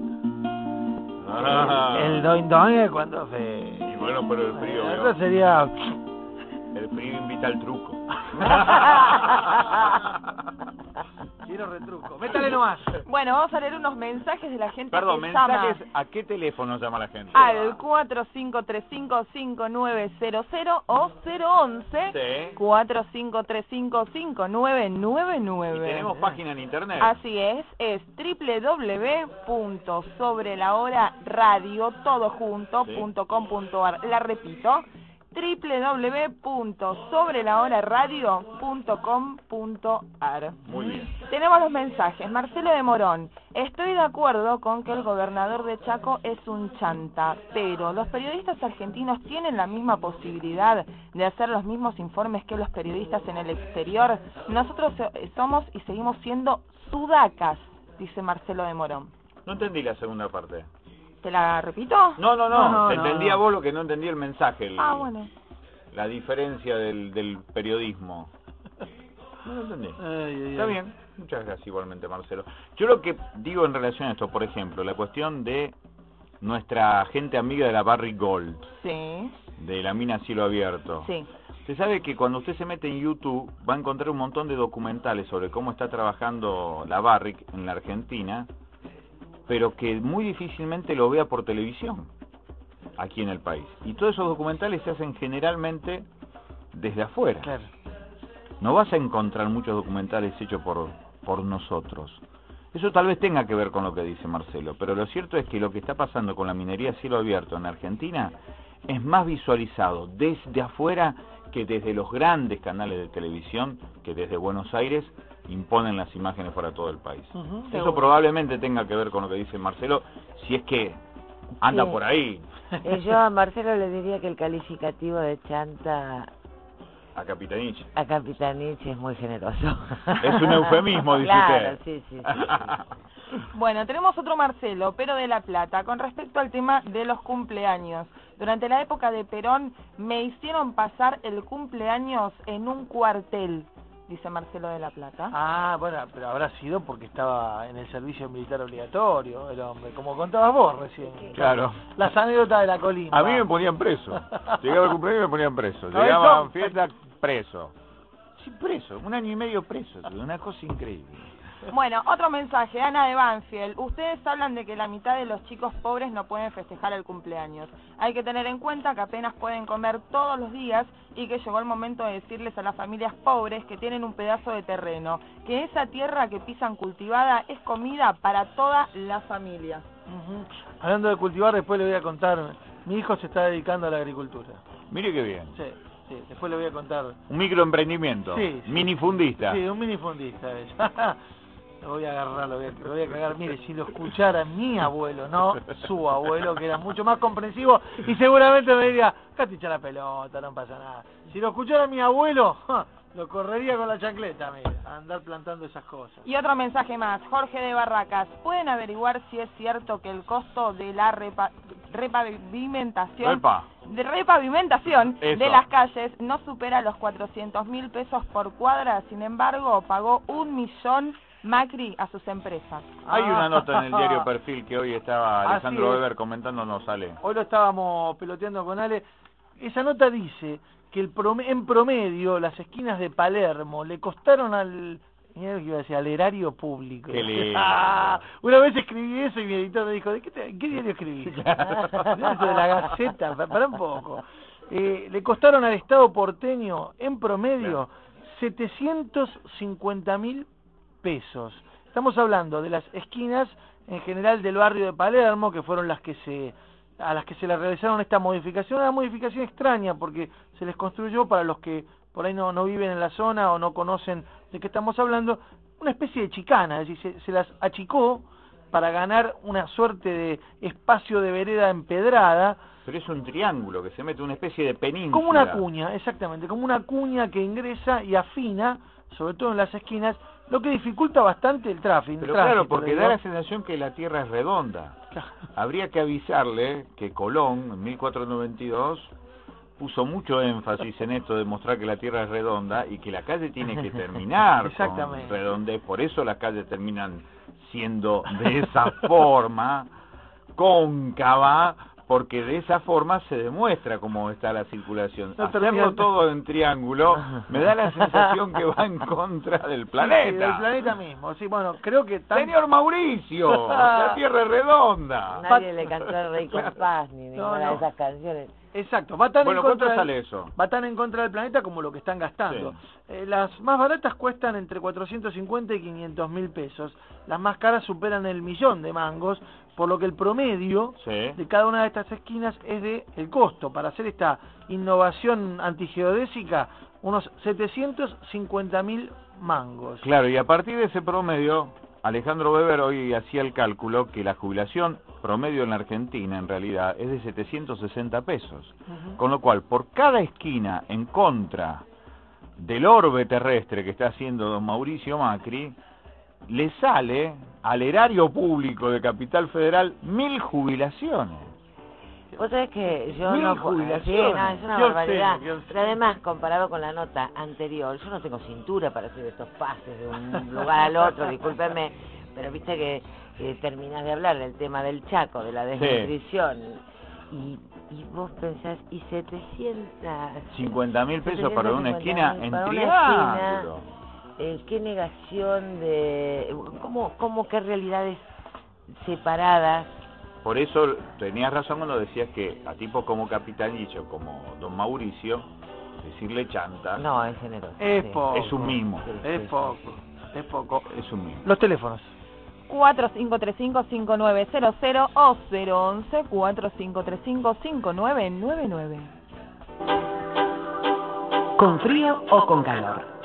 Ah. El doin doin es cuando Y bueno, pero el frío, Esto veo. sería... El frío invita al truco. Quiero retruco. Métale nomás. Bueno, vamos a leer unos mensajes de la gente Perdón, que mensajes, llama ¿a qué teléfono llama la gente? al 4535-5900 o 011 Sí. 4535-5999. Y tenemos página en internet. Así es www.sobrelahoraradio.com.ar. La repito, www.sobrelahoraradio.com.ar. Muy bien. Tenemos los mensajes. Marcelo de Morón. Estoy de acuerdo con que el gobernador de Chaco es un chanta, pero los periodistas argentinos tienen la misma posibilidad de hacer los mismos informes que los periodistas en el exterior. Nosotros somos y seguimos siendo sudacas, dice Marcelo de Morón. No entendí la segunda parte. ¿Te la repito? No, No, te no, entendía no. vos lo que no entendí el mensaje. Ah, bueno. La diferencia del periodismo. No lo entendí. Está bien. Muchas gracias igualmente, Marcelo. Yo lo que digo en relación a esto, por ejemplo, la cuestión de nuestra gente amiga de la Barrick Gold, Sí, de la mina Cielo Abierto. sí. Usted sabe que cuando usted se mete en YouTube va a encontrar un montón de documentales sobre cómo está trabajando la Barrick en la Argentina, pero que muy difícilmente lo vea por televisión aquí en el país. Y todos esos documentales se hacen generalmente desde afuera. Claro. No vas a encontrar muchos documentales hechos por nosotros. Eso tal vez tenga que ver con lo que dice Marcelo, pero lo cierto es que lo que está pasando con la minería a cielo abierto en Argentina es más visualizado desde afuera que desde los grandes canales de televisión que desde Buenos Aires imponen las imágenes para todo el país. Ujú. Eso probablemente tenga que ver con lo que dice Marcelo, si es que anda Sí. por ahí Yo a Marcelo le diría que el calificativo de chanta a Capitanich. a Capitanich es muy generoso. Es un eufemismo, dice claro, usted. Sí. Bueno, tenemos otro Marcelo, pero de La Plata, con respecto al tema de los cumpleaños. Durante la época de Perón me hicieron pasar el cumpleaños en un cuartel, dice Marcelo de La Plata. Ah, bueno, pero habrá sido porque estaba en el servicio militar obligatorio el hombre, como contabas vos recién. Claro. Las anécdotas de la colina. A mí me ponían preso. Llegaba el cumpleaños y me ponían preso. No, Llegaba eso- a fiesta preso. Sí, preso. 1 año y medio preso. Una cosa increíble. Bueno, otro mensaje, Ana de Banfield. Ustedes hablan de que la mitad de los chicos pobres no pueden festejar el cumpleaños. Hay que tener en cuenta que apenas pueden comer todos los días y que llegó el momento de decirles a las familias pobres que tienen un pedazo de terreno, que esa tierra que pisan cultivada es comida para toda la familia. Ujú. Hablando de cultivar, después le voy a contar. Mi hijo se está dedicando a la agricultura. Mire qué bien. Sí. Sí, después le voy a contar. Un microemprendimiento. Sí, sí. Minifundista. Sí, un minifundista. Lo voy a agarrar, lo voy a cagar. Mire, si lo escuchara mi abuelo, no su abuelo, que era mucho más comprensivo, y seguramente me diría, acá te echa la pelota, no pasa nada. Si lo escuchara mi abuelo, lo correría con la chancleta, mire, a andar plantando esas cosas. Y otro mensaje más, Jorge de Barracas. ¿Pueden averiguar si es cierto que el costo de la repavimentación Eso. de las calles no supera los 400.000 pesos por cuadra? Sin embargo, pagó 1 millón Macri a sus empresas. Hay una nota en el diario Perfil que hoy estaba Alejandro Así es. Weber comentándonos, Ale. Hoy lo estábamos peloteando con Ale. Esa nota dice que en promedio las esquinas de Palermo le costaron al... Mirá lo que iba a decir, al erario público. Qué lindo. Una vez escribí eso y mi editor me dijo, ¿en qué diario escribí? Eso de la Gaceta, para un poco. Le costaron al Estado porteño, en promedio, 750.000 pesos. Estamos hablando de las esquinas, en general, del barrio de Palermo, que fueron a las que se le realizaron esta modificación. Una modificación extraña, porque se les construyó, para los que por ahí no viven en la zona o no conocen de qué estamos hablando, una especie de chicana, es decir, se las achicó para ganar una suerte de espacio de vereda empedrada. Pero es un triángulo que se mete, una especie de península. Como una cuña, exactamente, como una cuña que ingresa y afina, sobre todo en las esquinas, lo que dificulta bastante el tráfico. Pero claro, porque da la sensación que la Tierra es redonda. Claro. Habría que avisarle que Colón, en 1492, puso mucho énfasis en esto de mostrar que la Tierra es redonda y que la calle tiene que terminar Exactamente. con redondez. Por eso las calles terminan siendo de esa forma, cóncava, porque de esa forma se demuestra cómo está la circulación. Hacerlo todo en triángulo me da la sensación que va en contra del planeta. Sí, del planeta mismo. Sí, bueno, creo que... Señor Mauricio, la Tierra es redonda. Nadie le cantó al Rey Compás ni ninguna de esas canciones. Exacto, va tan Bueno, en contra ¿cuánto sale eso? Va tan en contra del planeta como lo que están gastando. Las más baratas cuestan entre 450 y 500.000 pesos. Las más caras superan el 1.000.000 de mangos, por lo que el promedio de cada una de estas esquinas es de el costo para hacer esta innovación antigeodésica, unos 750.000 mangos. Claro, y a partir de ese promedio, Alejandro Weber hoy hacía el cálculo que la jubilación promedio en la Argentina, en realidad, es de 760 pesos. Con lo cual, por cada esquina en contra del orbe terrestre que está haciendo don Mauricio Macri, le sale al erario público de Capital Federal 1.000 jubilaciones. Vos sabés que yo 1.000 no... jubilaciones. Sí, no, es una barbaridad. Pero además, comparado con la nota anterior, yo no tengo cintura para hacer estos pases de un lugar al otro, discúlpenme, pero viste que terminás de hablar del tema del Chaco, de la desnutrición, y vos pensás, y 50.000 pesos para una esquina en para triángulo. Qué negación de... ¿Cómo qué realidades separadas? Por eso tenías razón cuando decías que a tipos como Capitanillo, como don Mauricio, decirle chanta... No, es generoso. Es poco. Es un mimo. Es poco. Es poco. Es un mimo. Los teléfonos. 4535-5900 o 011-4535-5999. Con frío o con calor.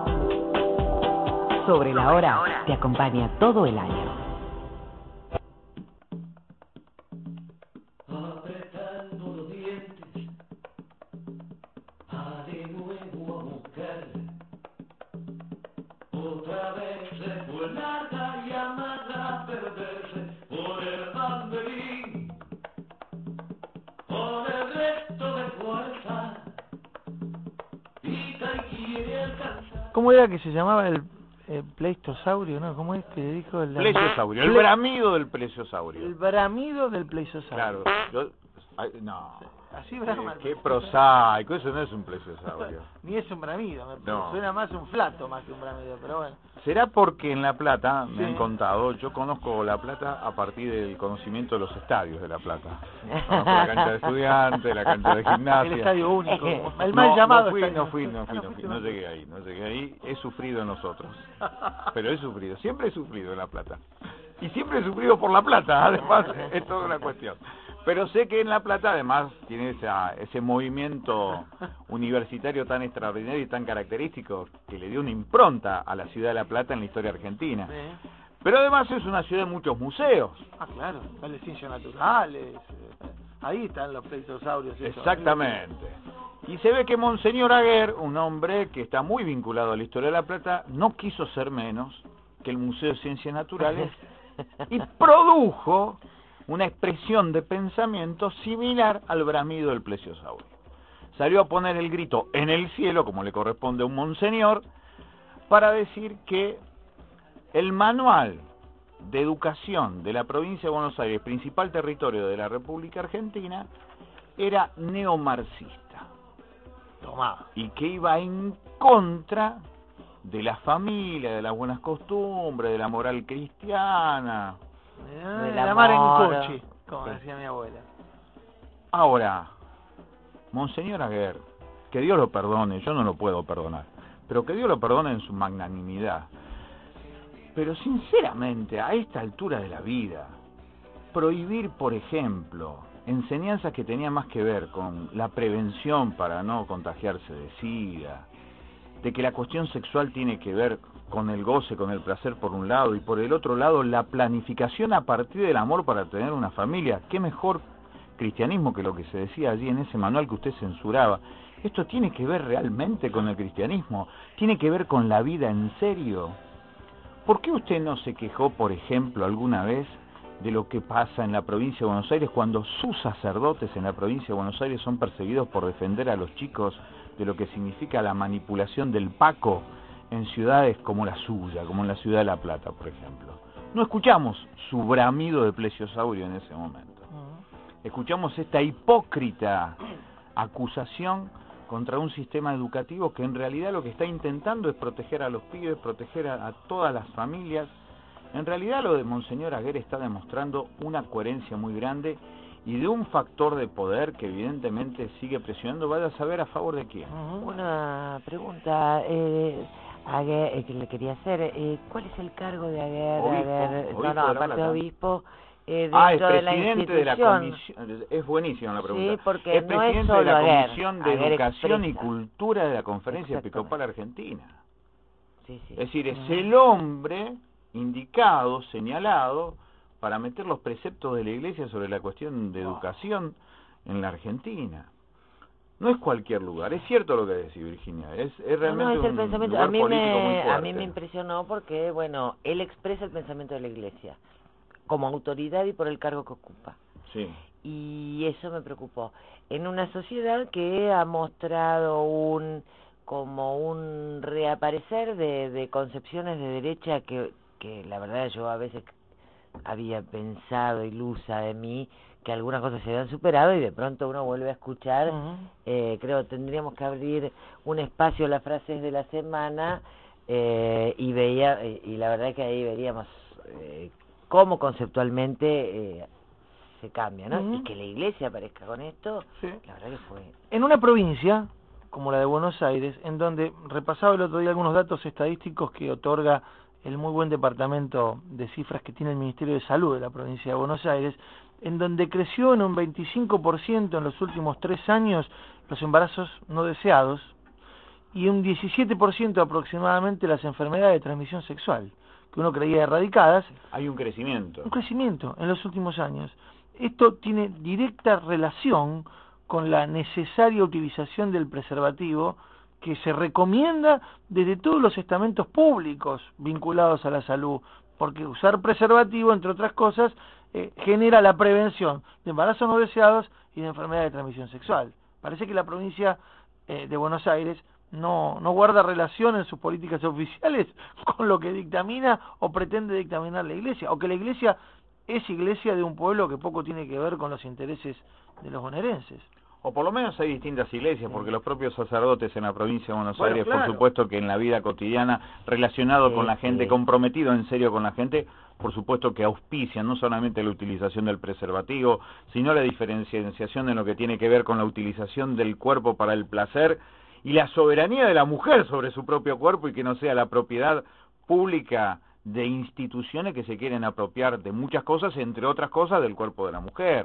Sobre la hora te acompaña todo el año. Apretando los dientes, de nuevo a buscar. Otra vez se fue larga y amarga a perderse por el banderín, por el resto de fuerza, pica y quiere alcanzar. ¿Cómo era que se llamaba el pleistosaurio, no? ¿Cómo es que dijo el... Plesiosaurio, el bramido del plesiosaurio. El bramido del pleistosaurio. Claro, no. Así brama. Qué prosaico, eso no es un plesiosaurio. Ni es un bramido, No. Suena más un flato más que un bramido, pero bueno. ¿Será porque en La Plata, me Sí. han contado, yo conozco La Plata a partir del conocimiento de los estadios de La Plata? Conozco la cancha de Estudiantes, la cancha de Gimnasia. El estadio único, el mal llamado. No fui, no llegué ahí. He sufrido en los otros. Pero he sufrido, siempre he sufrido en La Plata. Y siempre he sufrido por La Plata, además, es toda una cuestión. Pero sé que en La Plata además tiene ese movimiento universitario tan extraordinario y tan característico que le dio una impronta a la ciudad de La Plata en la historia argentina. Sí. Pero además es una ciudad de muchos museos. Ah, claro, están las ciencias naturales, ahí están los plesiosaurios. Eso. Exactamente. Y se ve que Monseñor Aguer, un hombre que está muy vinculado a la historia de La Plata, no quiso ser menos que el Museo de Ciencias Naturales y produjo una expresión de pensamiento similar al bramido del plesiosaurio. Salió a poner el grito en el cielo, como le corresponde a un monseñor, para decir que el manual de educación de la provincia de Buenos Aires, principal territorio de la República Argentina, era neomarxista. Tomá. Y que iba en contra de la familia, de las buenas costumbres, de la moral cristiana. De la mar en coche, como decía mi abuela. Ahora, Monseñor Aguer, que Dios lo perdone, yo no lo puedo perdonar, pero que Dios lo perdone en su magnanimidad. Pero sinceramente, a esta altura de la vida, prohibir, por ejemplo, enseñanzas que tenían más que ver con la prevención para no contagiarse de SIDA, de que la cuestión sexual tiene que ver con el goce, con el placer por un lado, y por el otro lado la planificación a partir del amor para tener una familia. ¿Qué mejor cristianismo que lo que se decía allí en ese manual que usted censuraba? ¿Esto tiene que ver realmente con el cristianismo? ¿Tiene que ver con la vida en serio? ¿Por qué usted no se quejó, por ejemplo, alguna vez de lo que pasa en la provincia de Buenos Aires cuando sus sacerdotes en la provincia de Buenos Aires son perseguidos por defender a los chicos de lo que significa la manipulación del Paco en ciudades como la suya, como en la ciudad de La Plata, por ejemplo? No escuchamos su bramido de plesiosaurio en ese momento. Escuchamos esta hipócrita acusación contra un sistema educativo que en realidad lo que está intentando es proteger a los pibes, proteger a todas las familias. En realidad lo de Monseñor Aguer está demostrando una coherencia muy grande y de un factor de poder que evidentemente sigue presionando, vaya a saber a favor de quién. Una pregunta Aguer, que le quería hacer, ¿cuál es el cargo de Aguer? Obispo no, de La aparte de Plata. obispo, es dentro de la presidente de la institución. comisión, es buenísima la pregunta. Sí, porque es no es presidente solo de la Aguer, Comisión de Aguer Educación y expresa. Cultura de la Conferencia Exactamente. Episcopal Argentina. Sí, sí. Es decir, es el hombre indicado, señalado, para meter los preceptos de la Iglesia sobre la cuestión de educación en la Argentina. No es cualquier lugar, es cierto lo que decís, Virginia, es realmente no, es el un pensamiento. lugar A mí político muy fuerte. a mí me impresionó porque, bueno, él expresa el pensamiento de la Iglesia como autoridad y por el cargo que ocupa. Sí. Y eso me preocupó. En una sociedad que ha mostrado como un reaparecer de concepciones de derecha que la verdad yo a veces había pensado ilusa de mí que algunas cosas se habían superado y de pronto uno vuelve a escuchar. Creo tendríamos que abrir un espacio las frases de la semana y la verdad que ahí veríamos cómo conceptualmente se cambia, ¿no? Y que la Iglesia aparezca con esto, Sí. la verdad que fue... En una provincia como la de Buenos Aires, en donde repasaba el otro día algunos datos estadísticos que otorga el muy buen departamento de cifras que tiene el Ministerio de Salud de la provincia de Buenos Aires, en donde creció en un 25% en los últimos 3 años los embarazos no deseados y un 17% aproximadamente las enfermedades de transmisión sexual, que uno creía erradicadas. Hay un crecimiento. Un crecimiento en los últimos años. Esto tiene directa relación con la necesaria utilización del preservativo que se recomienda desde todos los estamentos públicos vinculados a la salud, porque usar preservativo, entre otras cosas, genera la prevención de embarazos no deseados y de enfermedades de transmisión sexual. Parece que la provincia de Buenos Aires no guarda relación en sus políticas oficiales con lo que dictamina o pretende dictaminar la Iglesia, o que la Iglesia es iglesia de un pueblo que poco tiene que ver con los intereses de los bonaerenses. O por lo menos hay distintas iglesias, porque los propios sacerdotes en la provincia de Buenos Aires, claro, por supuesto que en la vida cotidiana, relacionado con la gente, comprometido en serio con la gente, por supuesto que auspician no solamente la utilización del preservativo, sino la diferenciación en lo que tiene que ver con la utilización del cuerpo para el placer y la soberanía de la mujer sobre su propio cuerpo y que no sea la propiedad pública de instituciones que se quieren apropiar de muchas cosas, entre otras cosas del cuerpo de la mujer.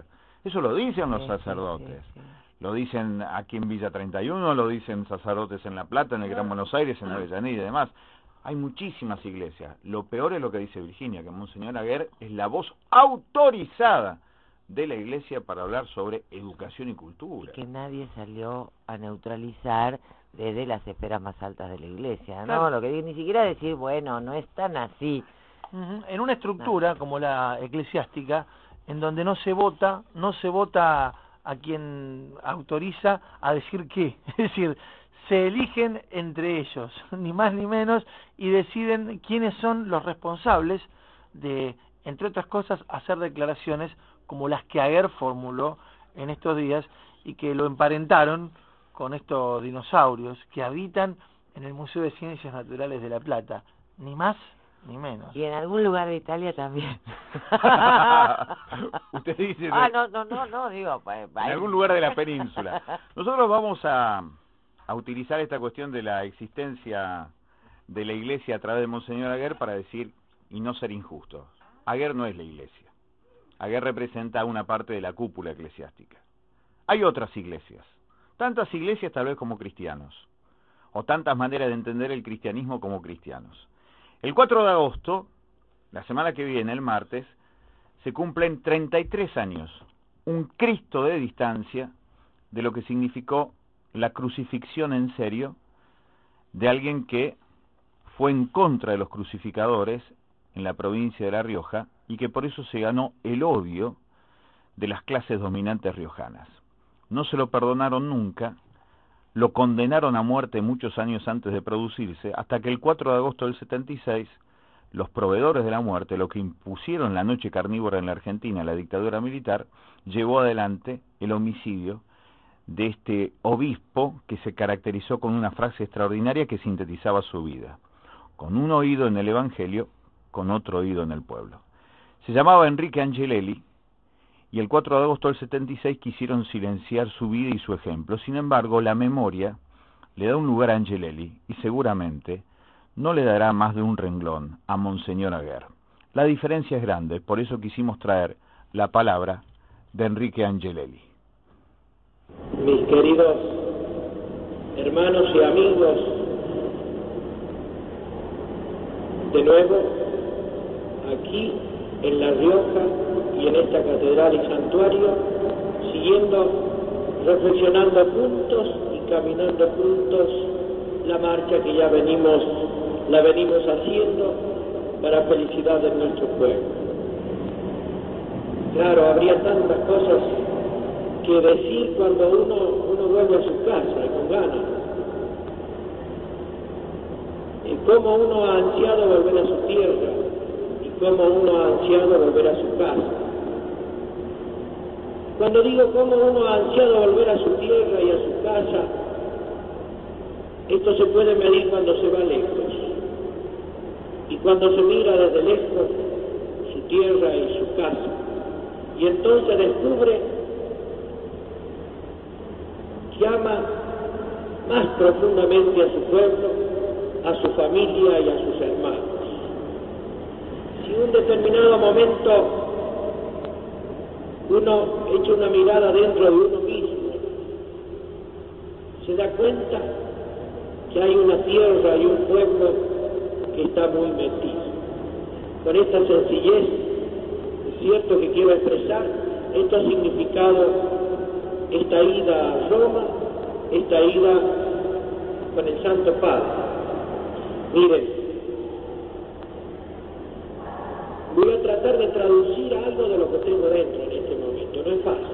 Eso lo dicen los Sí, sacerdotes. sí. Lo dicen aquí en Villa 31, lo dicen sacerdotes en La Plata, en el Gran Buenos Aires, en Avellaneda y demás. Hay muchísimas iglesias. Lo peor es lo que dice Virginia, que Monseñor Aguer es la voz autorizada de la iglesia para hablar sobre educación y cultura. Que nadie salió a neutralizar desde las esferas más altas de la iglesia, ¿no? Claro. Lo que digo, ni siquiera decir, bueno, no es tan así. En una estructura como la eclesiástica, en donde no se vota a quien autoriza a decir qué, es decir, se eligen entre ellos, ni más ni menos, y deciden quiénes son los responsables de, entre otras cosas, hacer declaraciones como las que Aguer formuló en estos días y que lo emparentaron con estos dinosaurios que habitan en el Museo de Ciencias Naturales de La Plata, ni más ni menos. Y en algún lugar de Italia también. Usted dice... No, digo... En algún lugar de la península. Nosotros vamos a utilizar esta cuestión de la existencia de la iglesia a través de Monseñor Aguer para decir, y no ser injustos, Aguer no es la iglesia. Aguer representa una parte de la cúpula eclesiástica. Hay otras iglesias, tantas iglesias tal vez como cristianos, o tantas maneras de entender el cristianismo como cristianos. El 4 de agosto, la semana que viene, el martes, se cumplen 33 años, un Cristo de distancia de lo que significó la crucifixión en serio de alguien que fue en contra de los crucificadores en la provincia de La Rioja y que por eso se ganó el odio de las clases dominantes riojanas. No se lo perdonaron nunca, lo condenaron a muerte muchos años antes de producirse, hasta que el 4 de agosto del 76, los proveedores de la muerte, lo que impusieron la noche carnívora en la Argentina, la dictadura militar, llevó adelante el homicidio de este obispo que se caracterizó con una frase extraordinaria que sintetizaba su vida: con un oído en el Evangelio, con otro oído en el pueblo. Se llamaba Enrique Angelelli, y el 4 de agosto del 76 quisieron silenciar su vida y su ejemplo. Sin embargo, la memoria le da un lugar a Angelelli, y seguramente no le dará más de un renglón a Monseñor Aguer. La diferencia es grande, por eso quisimos traer la palabra de Enrique Angelelli. Mis queridos hermanos y amigos, de nuevo, aquí en La Rioja y en esta catedral y santuario, reflexionando juntos y caminando juntos la marcha que ya la venimos haciendo para felicidad de nuestro pueblo. Claro, habría tantas cosas que decir cuando uno vuelve a su casa y con ganas. Y cómo uno ha ansiado volver a su tierra, y cómo uno ha ansiado volver a su casa. Cuando digo cómo uno ha ansiado volver a su tierra y a su casa, esto se puede medir cuando se va lejos. Y cuando se mira desde lejos su tierra y su casa. Y entonces descubre que ama más profundamente a su pueblo, a su familia y a sus hermanos. Si en un determinado momento uno echa una mirada dentro de uno mismo, se da cuenta que hay una tierra y un pueblo que está muy metido. Con esta sencillez, es cierto que quiero expresar estos significados, esta ida a Roma, esta ida con el Santo Padre. Miren, voy a tratar de traducir algo de lo que tengo dentro en este momento, no es fácil.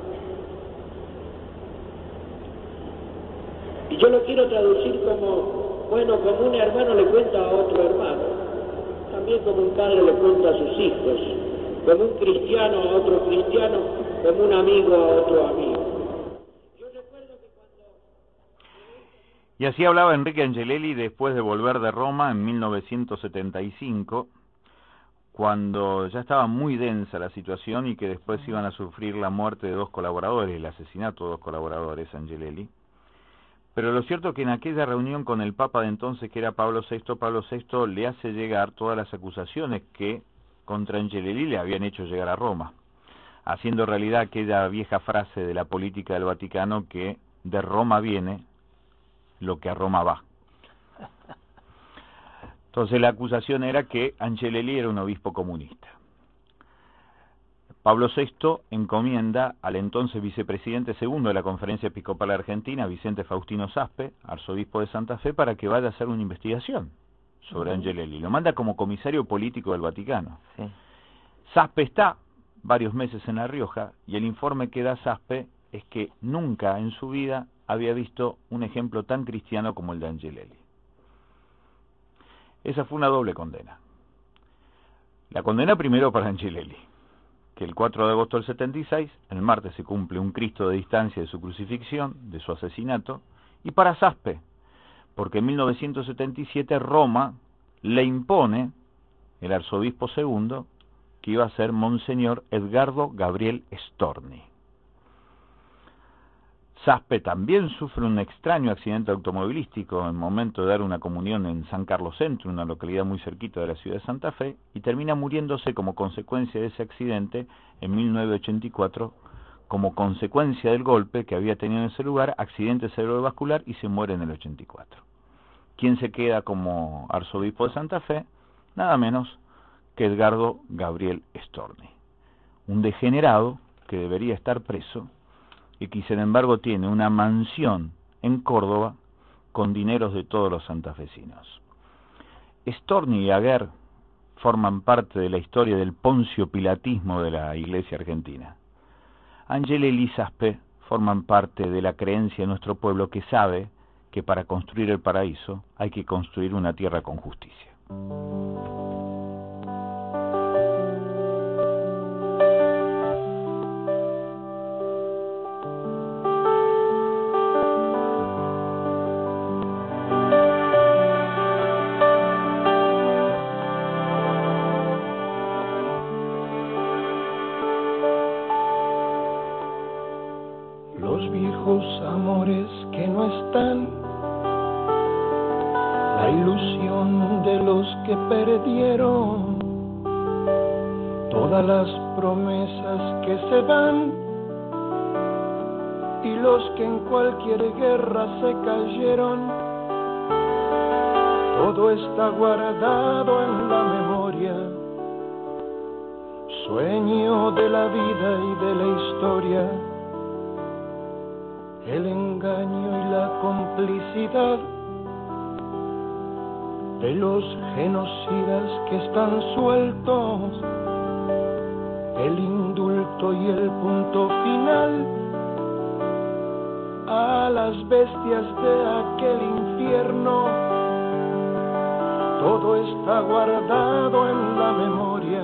Y yo lo quiero traducir como un hermano le cuenta a otro hermano, también como un padre le cuenta a sus hijos, como un cristiano a otro cristiano, como un amigo a otro amigo. Y así hablaba Enrique Angelelli después de volver de Roma en 1975, cuando ya estaba muy densa la situación y que después iban a sufrir la muerte de 2 colaboradores, el asesinato de 2 colaboradores, Angelelli. Pero lo cierto es que en aquella reunión con el Papa de entonces, que era Pablo VI le hace llegar todas las acusaciones que contra Angelelli le habían hecho llegar a Roma. haciendo realidad aquella vieja frase de la política del Vaticano que de Roma viene lo que a Roma va. Entonces la acusación era que Angelelli era un obispo comunista. Pablo VI encomienda al entonces vicepresidente segundo de la Conferencia Episcopal Argentina, Vicente Faustino Saspe, arzobispo de Santa Fe, para que vaya a hacer una investigación sobre Angelelli. Lo manda como comisario político del Vaticano. Sí. Saspe está varios meses en La Rioja y el informe que da Saspe es que nunca en su vida había visto un ejemplo tan cristiano como el de Angelelli. Esa fue una doble condena. La condena primero para Angelelli, que el 4 de agosto del 76, el martes se cumple un Cristo de distancia de su crucifixión, de su asesinato, y para Saspe, porque en 1977 Roma le impone el arzobispo segundo, que iba a ser Monseñor Edgardo Gabriel Storni. Saspe también sufre un extraño accidente automovilístico en el momento de dar una comunión en San Carlos Centro, una localidad muy cerquita de la ciudad de Santa Fe, y termina muriéndose como consecuencia de ese accidente en 1984, como consecuencia del golpe que había tenido en ese lugar, accidente cerebrovascular, y se muere en el 84. ¿Quién se queda como arzobispo de Santa Fe? Nada menos que Edgardo Gabriel Storni, un degenerado que debería estar preso y que sin embargo tiene una mansión en Córdoba con dineros de todos los santafesinos. Storni y Aguer forman parte de la historia del poncio pilatismo de la Iglesia argentina. Angelelli y Saspe forman parte de la creencia de nuestro pueblo que sabe que para construir el paraíso hay que construir una tierra con justicia. Los viejos amores que no están, la ilusión de los que perdieron, todas las promesas que se van y los que en cualquier guerra se cayeron, todo está guardado en la memoria, sueño de la vida y de la historia. El engaño y la complicidad de los genocidas que están sueltos, el indulto y el punto final a las bestias de aquel infierno, todo está guardado en la memoria,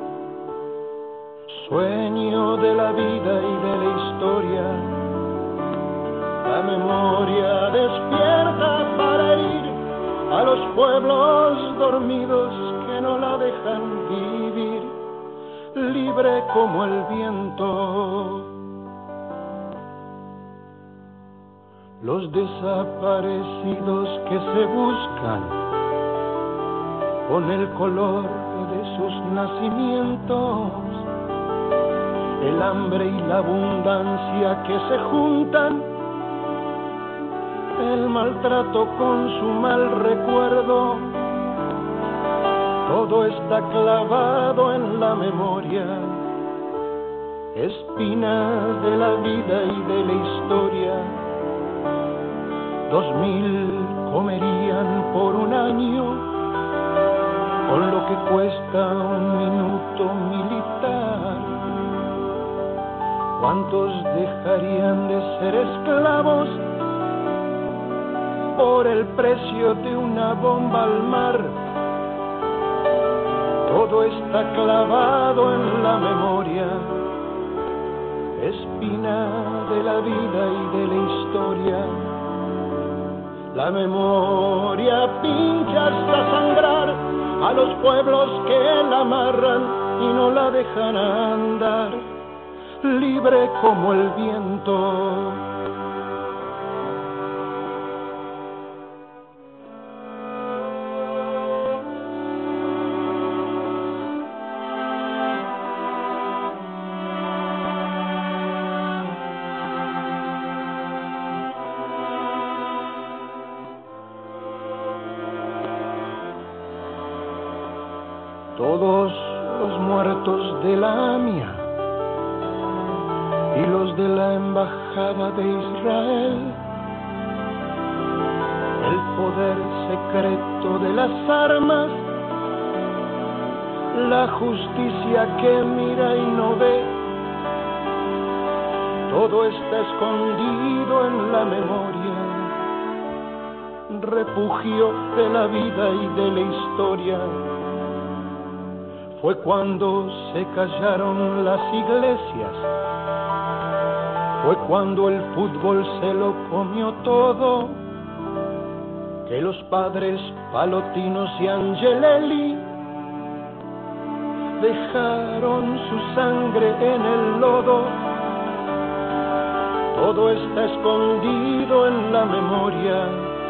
sueño de la vida y de la historia. La memoria despierta para ir a los pueblos dormidos que no la dejan vivir, libre como el viento. Los desaparecidos que se buscan con el color de sus nacimientos, el hambre y la abundancia que se juntan, el maltrato con su mal recuerdo, todo está clavado en la memoria, espina de la vida y de la historia. 2000 comerían por un año con lo que cuesta un minuto militar. ¿Cuántos dejarían de ser esclavos por el precio de una bomba al mar? Todo está clavado en la memoria, espina de la vida y de la historia. La memoria pincha hasta sangrar a los pueblos que la amarran y no la dejan andar, libre como el viento. todos los muertos de la AMIA y los de la Embajada de Israel, el poder secreto de las armas, la justicia que mira y no ve, todo está escondido en la memoria, refugio de la vida y de la historia. Fue cuando se callaron las iglesias, fue cuando el fútbol se lo comió todo, que los padres Palotinos y Angelelli dejaron su sangre en el lodo. Todo está escondido en la memoria,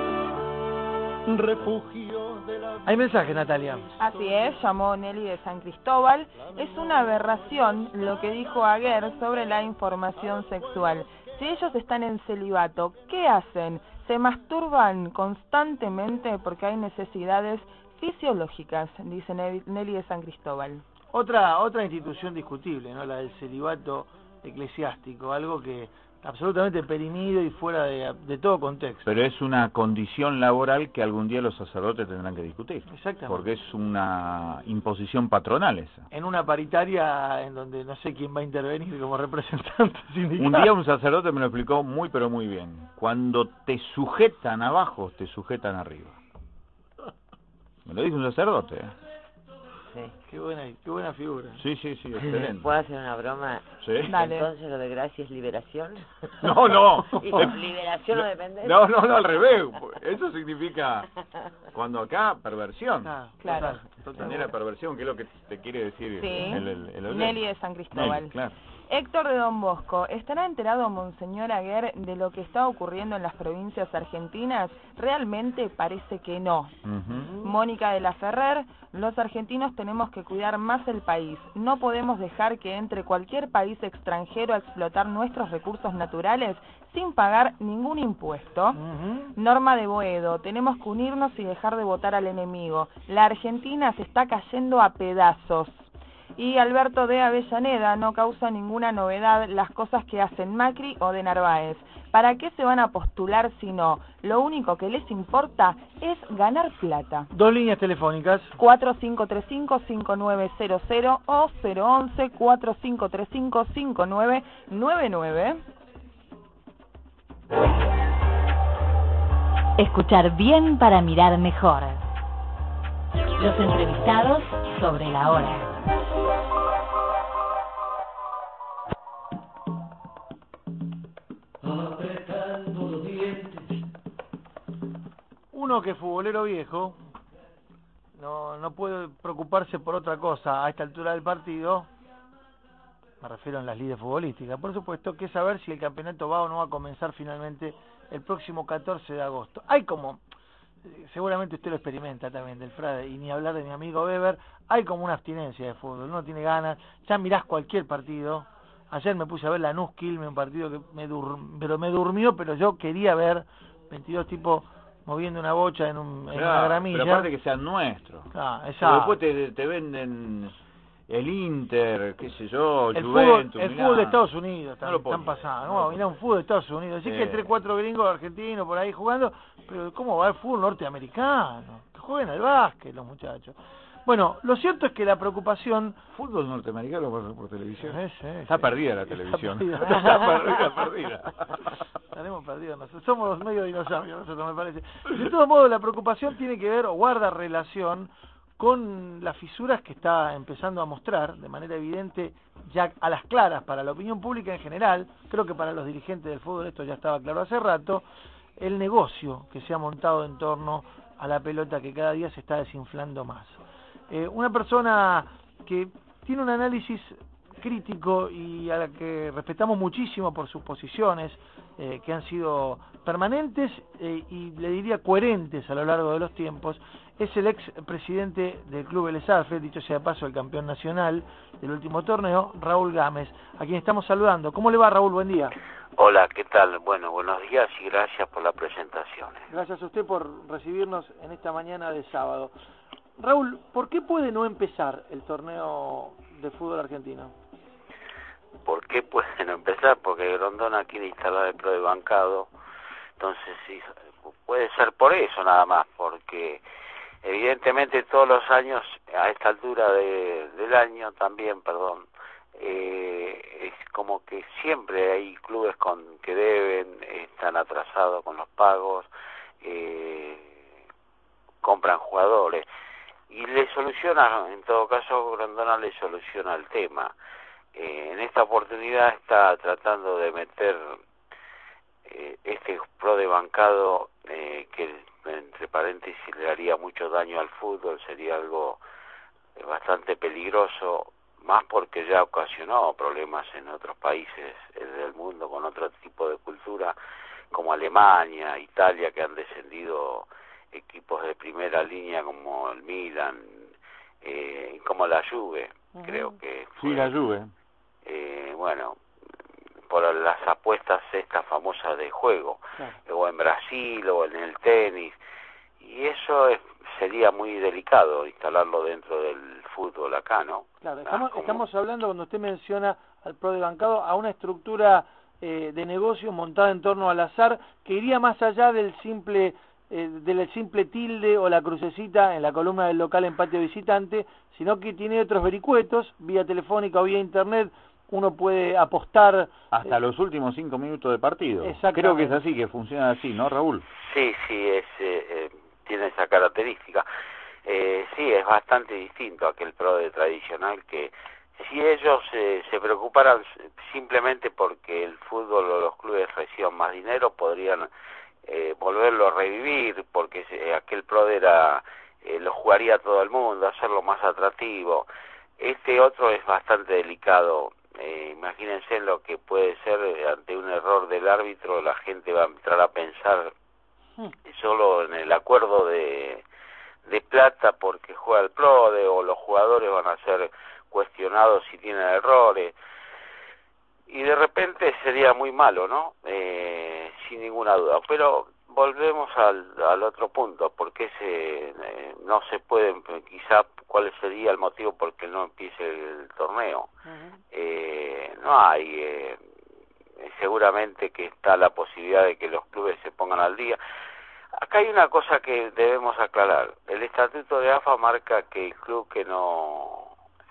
refugio de la... Hay mensaje, Natalia. Así es, llamó Nelly de San Cristóbal. Es una aberración lo que dijo Aguer sobre la información sexual. Si ellos están en celibato, ¿qué hacen? Se masturban constantemente porque hay necesidades fisiológicas, dice Nelly de San Cristóbal. Otra institución discutible, ¿no? La del celibato eclesiástico, algo que absolutamente perimido y fuera de todo contexto. Pero es una condición laboral que algún día los sacerdotes tendrán que discutir. Exactamente. Porque es una imposición patronal esa. En una paritaria en donde no sé quién va a intervenir como representante sindical. Un día un sacerdote me lo explicó muy pero muy bien. Cuando te sujetan abajo, te sujetan arriba. Me lo dijo un sacerdote, ¿eh? Sí. Qué buena figura. Sí, excelente. ¿Puedo hacer una broma? Sí. Dale. Entonces lo de gracia es liberación. No. ¿Y liberación o dependencia? No, al revés. Eso significa, cuando acá, perversión. Claro. Genera perversión, que es lo que te quiere decir sí. el Nelly de San Cristóbal. Nelly, claro. Héctor de Don Bosco, ¿estará enterado Monseñor Aguer de lo que está ocurriendo en las provincias argentinas? Realmente parece que no. Mónica de la Ferrer, los argentinos tenemos que cuidar más el país. No podemos dejar que entre cualquier país extranjero a explotar nuestros recursos naturales sin pagar ningún impuesto. Norma de Boedo, tenemos que unirnos y dejar de votar al enemigo. La Argentina se está cayendo a pedazos. Y Alberto de Avellaneda, no causa ninguna novedad las cosas que hacen Macri o de Narváez. ¿Para qué se van a postular si no? Lo único que les importa es ganar plata. 2 líneas telefónicas. 4535-5900 o 011-4535-5999. Escuchar bien para mirar mejor. Los entrevistados sobre la hora. Apretando los dientes. Uno que es futbolero viejo no puede preocuparse por otra cosa a esta altura del partido, me refiero en las lides futbolísticas, por supuesto, que saber si el campeonato va o no va a comenzar finalmente el próximo 14 de agosto. Hay como, seguramente usted lo experimenta también, del Frade, y ni hablar de mi amigo Weber, hay como una abstinencia de fútbol, uno tiene ganas, ya mirás cualquier partido. Ayer me puse a ver Lanús-Quilmes, un partido que me durmió, pero yo quería ver 22 tipos moviendo una bocha en una gramilla. Pero aparte que sean nuestros. Exacto. Después te venden el Inter, qué sé yo, el Juventus. El fútbol de Estados Unidos están pasando. No, mirá un fútbol de Estados Unidos. Decís que hay 3-4 gringos argentinos por ahí jugando, pero ¿cómo va el fútbol norteamericano? Que jueguen al básquet los muchachos. Bueno, lo cierto es que la preocupación... Fútbol norteamericano por televisión. Está perdida la televisión. Está perdida. Estaremos perdidos nosotros. Somos medio dinosaurios nosotros, me parece. De todos modos, la preocupación tiene que ver o guarda relación con las fisuras que está empezando a mostrar de manera evidente ya a las claras para la opinión pública en general. Creo que para los dirigentes del fútbol esto ya estaba claro hace rato. El negocio que se ha montado en torno a la pelota que cada día se está desinflando más. Una persona que tiene un análisis crítico y a la que respetamos muchísimo por sus posiciones, que han sido permanentes y le diría coherentes a lo largo de los tiempos, es el ex presidente del Club Vélez Sarsfield, dicho sea de paso el campeón nacional del último torneo, Raúl Gámez, a quien estamos saludando. ¿Cómo le va, Raúl? Buen día. Hola, ¿qué tal? Bueno, buenos días y gracias por la presentación. Gracias a usted por recibirnos en esta mañana de sábado. Raúl, ¿por qué puede no empezar el torneo de fútbol argentino? ¿Por qué pueden empezar? Porque Grondona quiere instalar el pro de bancado, entonces sí, puede ser por eso nada más, porque evidentemente todos los años, a esta altura del año también, es como que siempre hay clubes que deben, están atrasados con los pagos, compran jugadores, y le soluciona, en todo caso Grondona le soluciona el tema. En esta oportunidad está tratando de meter este pro de bancado que entre paréntesis le haría mucho daño al fútbol, sería algo bastante peligroso, más porque ya ocasionó problemas en otros países del mundo con otro tipo de cultura, como Alemania, Italia, que han descendido equipos de primera línea como el Milan, como la Juve, creo que fue. Sí, la Juve. Bueno, por las apuestas estas famosas de juego, o en Brasil o en el tenis, y eso sería muy delicado instalarlo dentro del fútbol acá, ¿no? Claro, estamos hablando, cuando usted menciona al pro de bancado, a una estructura de negocio montada en torno al azar, que iría más allá del simple tilde o la crucecita en la columna del local en patio visitante, sino que tiene otros vericuetos, vía telefónica o vía internet. Uno puede apostar hasta los últimos 5 minutos de partido. Creo que es así, que funciona así, ¿no, Raúl? Sí, tiene esa característica. Sí, es bastante distinto a aquel pro de tradicional, que si ellos se preocuparan simplemente porque el fútbol o los clubes reciban más dinero, podrían volverlo a revivir, porque aquel pro lo jugaría todo el mundo, hacerlo más atractivo. Este otro es bastante delicado. Imagínense lo que puede ser ante un error del árbitro, la gente va a entrar a pensar solo en el acuerdo de plata porque juega el pro, o los jugadores van a ser cuestionados si tienen errores, y de repente sería muy malo, ¿no? Sin ninguna duda. Pero volvemos al otro punto, porque no se puede, quizá cuál sería el motivo por qué no empiece el torneo. No hay, seguramente que está la posibilidad de que los clubes se pongan al día. Acá hay una cosa que debemos aclarar. El estatuto de AFA marca que el club que no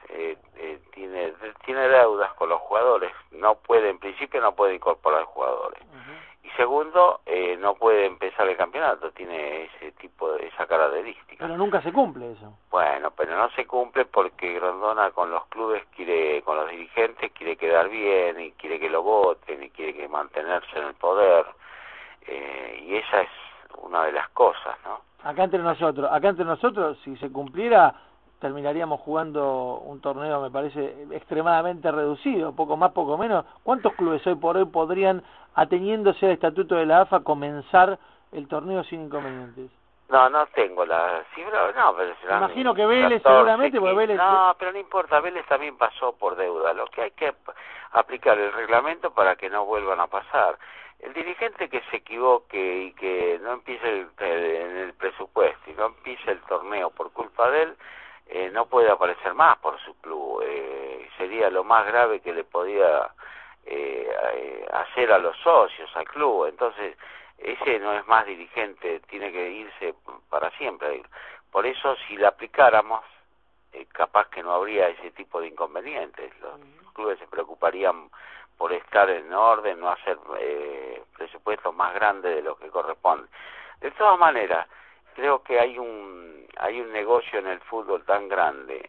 tiene deudas con los jugadores en principio no puede incorporar jugadores. Y segundo, no puede empezar el campeonato, tiene esa característica. Pero nunca se cumple eso. Bueno, pero no se cumple porque Grondona con los clubes con los dirigentes quiere quedar bien, y quiere que lo voten, y quiere que mantenerse en el poder, y esa es una de las cosas, ¿no? Acá entre nosotros, si se cumpliera, terminaríamos jugando un torneo, me parece, extremadamente reducido, poco más, poco menos. ¿Cuántos clubes hoy por hoy podrían, ateniéndose al estatuto de la AFA, comenzar el torneo sin inconvenientes? No tengo la cifra, pero serán... Imagino que Vélez 14, seguramente, porque Vélez... No, pero no importa, Vélez también pasó por deuda. Lo que hay que aplicar el reglamento para que no vuelvan a pasar. El dirigente que se equivoque y que no empiece en el presupuesto y no empiece el torneo por culpa de él, no puede aparecer más por su club. Sería lo más grave que le podía hacer a los socios, al club. Entonces, ese no es más dirigente, tiene que irse para siempre. Por eso, si la aplicáramos, capaz que no habría ese tipo de inconvenientes. Los clubes se preocuparían por estar en orden, no hacer presupuestos más grandes de lo que corresponde. De todas maneras, creo que hay un negocio en el fútbol tan grande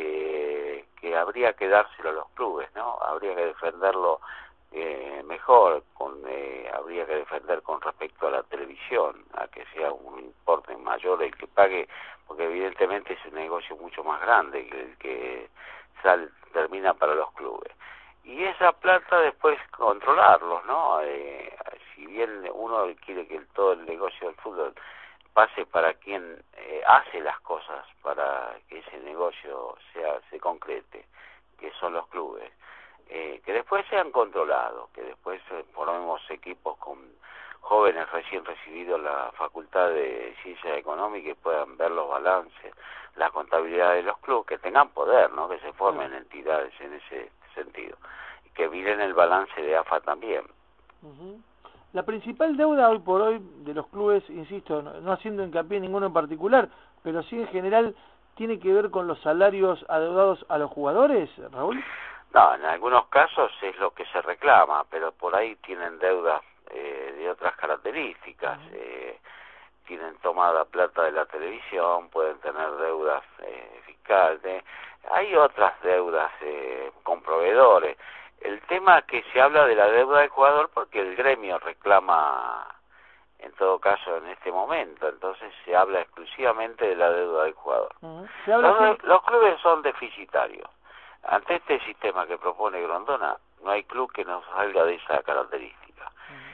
que habría que dárselo a los clubes, ¿no? Habría que defenderlo mejor, habría que defender con respecto a la televisión, a que sea un importe mayor el que pague, porque evidentemente es un negocio mucho más grande que el que termina para los clubes. Y esa plata después controlarlos, ¿no? Si bien uno quiere que todo el negocio del fútbol pase para quien hace las cosas para que ese negocio se concrete, que son los clubes, que después sean controlados, que después formemos equipos con jóvenes recién recibidos la facultad de ciencias económicas y puedan ver los balances, la contabilidad de los clubes, que tengan poder, ¿no? Que se formen entidades en ese sentido, y que miren el balance de AFA también. La principal deuda hoy por hoy de los clubes, insisto, no haciendo hincapié en ninguno en particular, pero sí en general, ¿tiene que ver con los salarios adeudados a los jugadores, Raúl? No, en algunos casos es lo que se reclama, pero por ahí tienen deudas de otras características. Tienen tomada plata de la televisión, pueden tener deudas fiscales, hay otras deudas con proveedores. El tema es que se habla de la deuda del jugador porque el gremio reclama, en todo caso, en este momento, entonces se habla exclusivamente de la deuda del jugador. Los clubes son deficitarios. Ante este sistema que propone Grondona, no hay club que no salga de esa característica.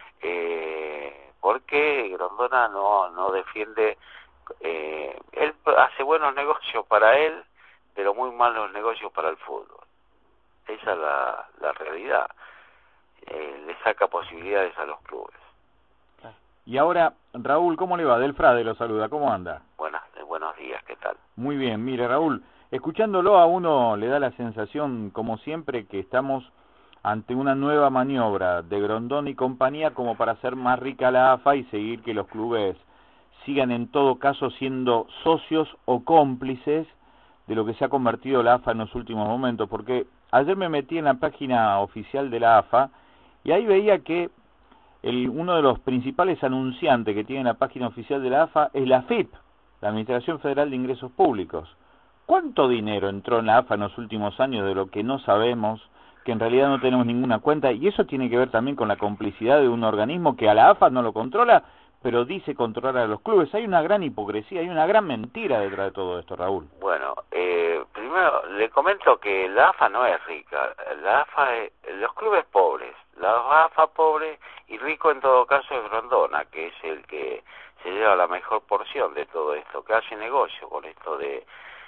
Porque Grondona no defiende, él hace buenos negocios para él, pero muy malos negocios para el fútbol. Esa es la realidad. Le saca posibilidades a los clubes. Y ahora, Raúl, ¿cómo le va? Del Frade lo saluda, ¿cómo anda? Buenos días, ¿qué tal? Muy bien, mire Raúl, escuchándolo a uno le da la sensación, como siempre, que estamos ante una nueva maniobra de Grondona y compañía como para hacer más rica la AFA y seguir que los clubes sigan en todo caso siendo socios o cómplices de lo que se ha convertido la AFA en los últimos momentos, porque ayer me metí en la página oficial de la AFA y ahí veía que uno de los principales anunciantes que tiene la página oficial de la AFA es la AFIP, la Administración Federal de Ingresos Públicos. ¿Cuánto dinero entró en la AFA en los últimos años de lo que no sabemos, que en realidad no tenemos ninguna cuenta? Y eso tiene que ver también con la complicidad de un organismo que a la AFA no lo controla, pero dice controlar a los clubes. Hay una gran hipocresía, hay una gran mentira detrás de todo esto, Raúl. Bueno, primero le comento que la AFA no es rica, la AFA es los clubes pobres, la AFA pobre y rico en todo caso es Grondona, que es el que se lleva la mejor porción de todo esto, que hace negocio con esto de,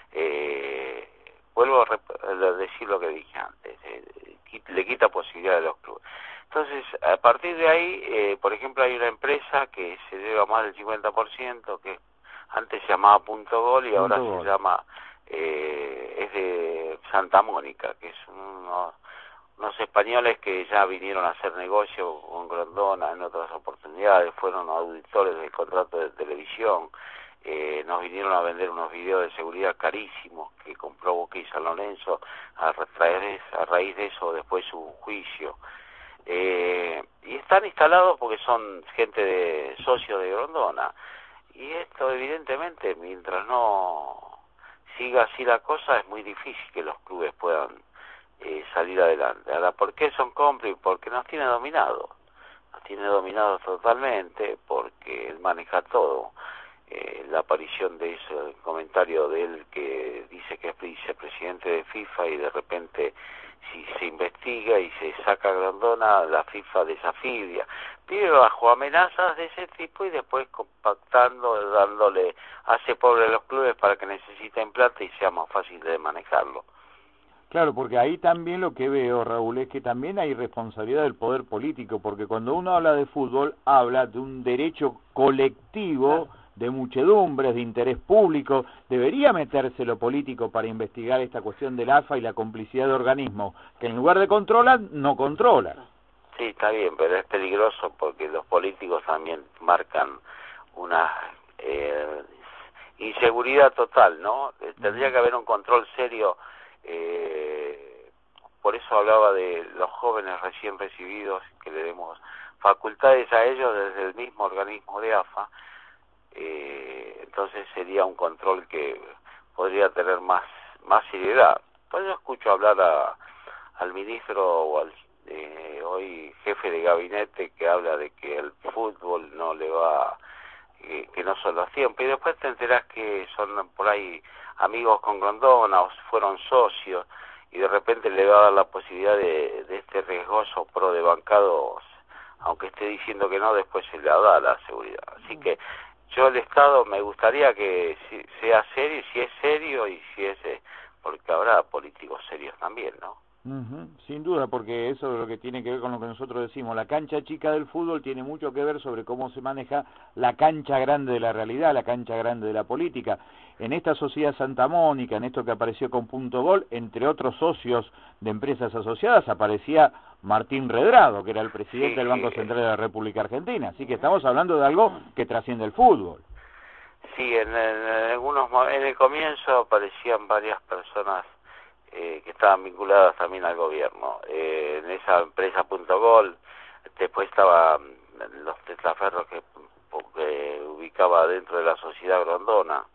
vuelvo a decir lo que dije antes, le quita posibilidad de los clubes. Entonces, a partir de ahí, por ejemplo, hay una empresa que se lleva más del 50%, que antes se llamaba Punto Gol y ahora se llama, es de Santa Mónica, que es unos españoles que ya vinieron a hacer negocio con Grondona en otras oportunidades, fueron auditores del contrato de televisión, nos vinieron a vender unos videos de seguridad carísimos que compró Boca y San Lorenzo, a raíz de eso después hubo un juicio. Y están instalados porque son gente de socios de Grondona, y esto evidentemente mientras no siga así la cosa es muy difícil que los clubes puedan salir adelante. Ahora, ¿por qué son cómplices? Porque nos tiene dominados totalmente, porque él maneja todo. La aparición de ese comentario de él que dice que es vicepresidente de FIFA y de repente si se investiga y se saca a Grondona, la FIFA desafía, vive bajo amenazas de ese tipo y después compactando, hace pobre a los clubes para que necesiten plata y sea más fácil de manejarlo. Claro, porque ahí también lo que veo, Raúl, es que también hay responsabilidad del poder político, porque cuando uno habla de fútbol, habla de un derecho colectivo, de muchedumbres, de interés público. Debería meterse lo político para investigar esta cuestión del AFA y la complicidad de organismos, que en lugar de controlar, no controlan. Sí, está bien, pero es peligroso porque los políticos también marcan una inseguridad total, ¿no? Tendría que haber un control serio. Por eso hablaba de los jóvenes recién recibidos, que le demos facultades a ellos desde el mismo organismo de AFA. Entonces sería un control que podría tener más seriedad. Pues yo escucho hablar al ministro o al hoy jefe de gabinete que habla de que el fútbol no le va, que no son los tiempos, y después te enterás que son por ahí amigos con Grondona o fueron socios y de repente le va a dar la posibilidad de este riesgoso pro de bancados, aunque esté diciendo que no, después se le da la seguridad. Así que yo el Estado me gustaría que sea serio, si es serio y si es, porque habrá políticos serios también, ¿no? Sin duda, porque porque eso es lo que tiene que ver con lo que nosotros decimos. La cancha chica del fútbol tiene mucho que ver sobre cómo se maneja la cancha grande de la realidad, la cancha grande de la política. En esta sociedad Santa Mónica, en esto que apareció con Punto Gol, entre otros socios de empresas asociadas, aparecía Martín Redrado, que era el presidente del Banco Central de la República Argentina. Así que estamos hablando de algo que trasciende el fútbol. Sí, en el comienzo aparecían varias personas que estaban vinculadas también al gobierno. En esa empresa Punto Gol, después estaban los testaferros que ubicaba dentro de la sociedad Grondona,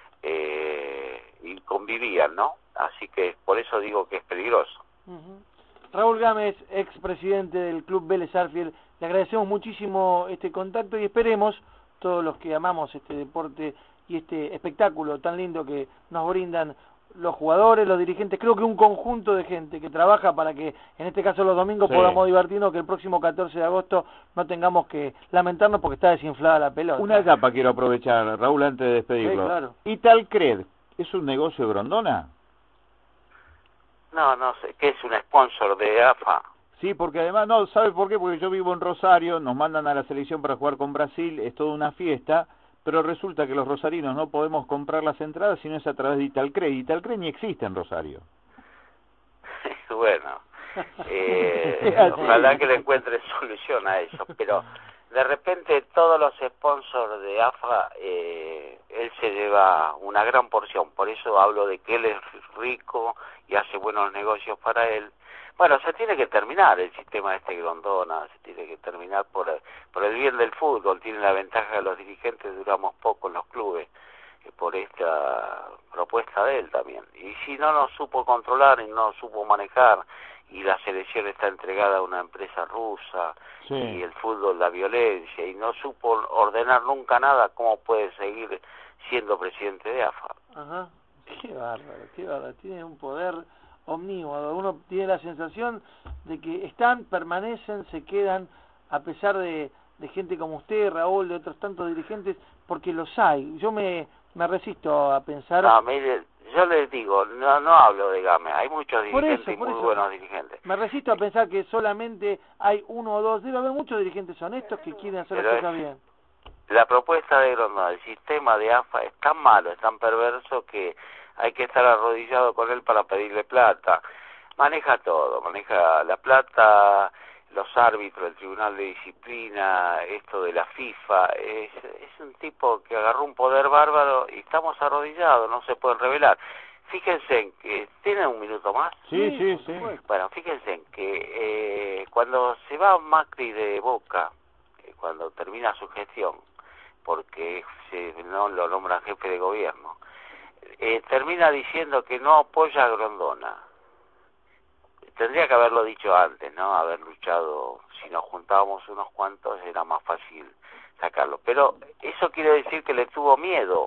y convivían, ¿no? Así que por eso digo que es peligroso. Raúl Gámez, expresidente del Club Vélez Sarsfield, le agradecemos muchísimo este contacto y esperemos, todos los que amamos este deporte y este espectáculo tan lindo que nos brindan los jugadores, los dirigentes, creo que un conjunto de gente que trabaja para que en este caso los domingos podamos divertirnos, que el próximo 14 de agosto no tengamos que lamentarnos porque está desinflada la pelota. Una etapa quiero aprovechar, Raúl, antes de despedirlo. Sí, claro. Italcred, ¿es un negocio de Grondona? No sé, ¿qué es un sponsor de AFA? Sí, porque además, no, ¿sabe por qué? Porque yo vivo en Rosario, nos mandan a la selección para jugar con Brasil, es toda una fiesta, pero resulta que los rosarinos no podemos comprar las entradas si no es a través de Italcred. Italcred ni existe en Rosario. Bueno, ojalá que le encuentre solución a eso, pero de repente todos los sponsors de AFA, él se lleva una gran porción, por eso hablo de que él es rico y hace buenos negocios para él. Bueno, se tiene que terminar el sistema Grondona, se tiene que terminar por el bien del fútbol. Tiene la ventaja que los dirigentes duramos poco en los clubes, por esta propuesta de él también. Y si no nos supo controlar y no supo manejar, y la selección está entregada a una empresa rusa, y el fútbol la violencia, y no supo ordenar nunca nada, ¿cómo puede seguir siendo presidente de AFA? Ajá, qué bárbaro, tiene un poder omnímodo. Uno tiene la sensación de que están, permanecen, se quedan, a pesar de gente como usted, Raúl, de otros tantos dirigentes, porque los hay. Yo me resisto a pensar... No, mire, yo les digo, no hablo de Gámez, hay muchos dirigentes muy buenos dirigentes. Me resisto a pensar que solamente hay uno o dos, debe haber muchos dirigentes honestos que quieren hacer las cosas bien. La propuesta de Grondona, el sistema de AFA es tan malo, es tan perverso que hay que estar arrodillado con él para pedirle plata. Maneja todo, maneja la plata, los árbitros, el Tribunal de Disciplina, esto de la FIFA. Es un tipo que agarró un poder bárbaro y estamos arrodillados, no se pueden revelar. Fíjense en que... ¿Tienen un minuto más? Sí. Bueno, fíjense en que cuando se va Macri de Boca, cuando termina su gestión, porque no lo nombran jefe de gobierno, termina diciendo que no apoya a Grondona. Tendría que haberlo dicho antes, ¿no? Haber luchado, si nos juntábamos unos cuantos era más fácil sacarlo. Pero eso quiere decir que le tuvo miedo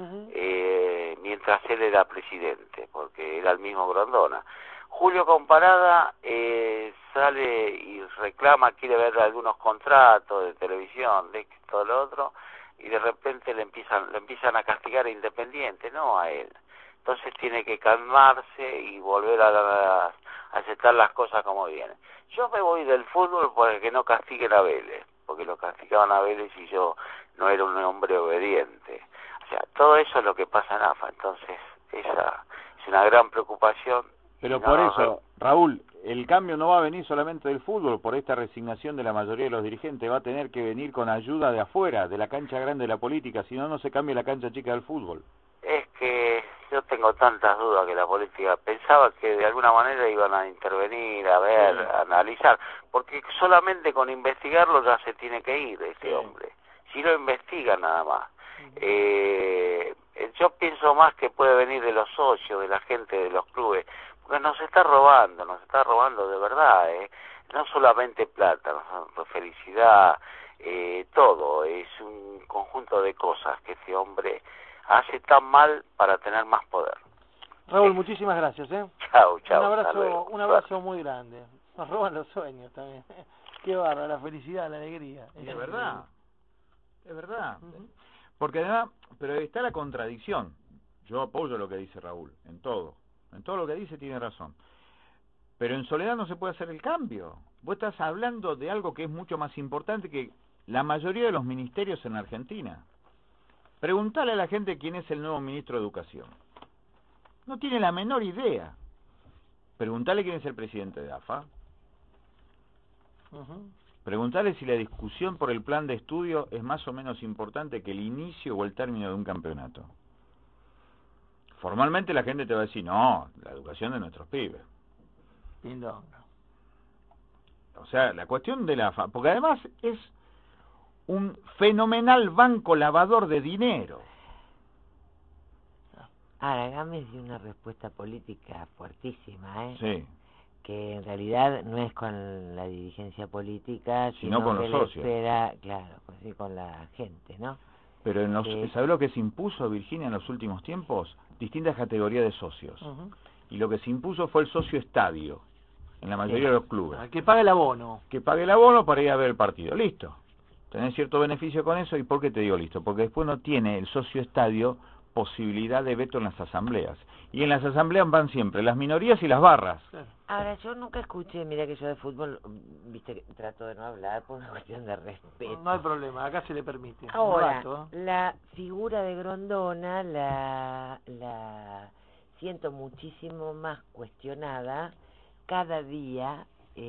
mientras él era presidente, porque era el mismo Grondona. Julio Comparada sale y reclama, quiere ver algunos contratos de televisión, de esto, lo otro, y de repente le empiezan a castigar a Independiente, no a él. Entonces tiene que calmarse y volver a aceptar las cosas como vienen. Yo me voy del fútbol porque no castiguen a Vélez, porque lo castigaban a Vélez y yo no era un hombre obediente. O sea, todo eso es lo que pasa en AFA, entonces esa es una gran preocupación. Pero por eso, Raúl, el cambio no va a venir solamente del fútbol, por esta resignación de la mayoría de los dirigentes, va a tener que venir con ayuda de afuera, de la cancha grande de la política, si no, no se cambia la cancha chica del fútbol. Es que yo tengo tantas dudas que la política, pensaba que de alguna manera iban a intervenir, a ver, a analizar, porque solamente con investigarlo ya se tiene que ir este hombre, si lo investiga nada más. Yo pienso más que puede venir de los socios, de la gente de los clubes, porque nos está robando de verdad, no solamente plata, felicidad, todo, es un conjunto de cosas que este hombre hace tan mal para tener más poder. Raúl, muchísimas gracias, Chau. Un abrazo muy grande. Nos roban los sueños también. Qué barra, la felicidad, la alegría. Es verdad. Porque además, pero está la contradicción. Yo apoyo lo que dice Raúl, en todo lo que dice tiene razón. Pero en soledad no se puede hacer el cambio. Vos estás hablando de algo que es mucho más importante que la mayoría de los ministerios en Argentina. Preguntale a la gente quién es el nuevo ministro de Educación. No tiene la menor idea. Preguntale quién es el presidente de AFA. Preguntale si la discusión por el plan de estudio es más o menos importante que el inicio o el término de un campeonato. Formalmente la gente te va a decir, no, la educación de nuestros pibes. Pindonga. O sea, la cuestión de la AFA, porque además es un fenomenal banco lavador de dinero. Ahora, Gámez dio una respuesta política fuertísima, ¿eh? Sí. Que en realidad no es con la dirigencia política, sino con que los socios. Espera, claro, pues sí, con la gente, ¿no? Pero en los, ¿sabés lo que se impuso, Virginia, en los últimos tiempos? Distintas categorías de socios. Y lo que se impuso fue el socio estadio, en la mayoría de los clubes. Que pague el abono. Que pague el abono para ir a ver el partido. Listo. Tenés cierto beneficio con eso. ¿Y por qué te digo listo? Porque después no tiene el socio estadio posibilidad de veto en las asambleas. Y en las asambleas van siempre las minorías y las barras. Ahora, yo nunca escuché, mira que yo de fútbol, viste, que trato de no hablar por una cuestión de respeto. No hay problema, acá se le permite. Ahora, la figura de Grondona la siento muchísimo más cuestionada cada día,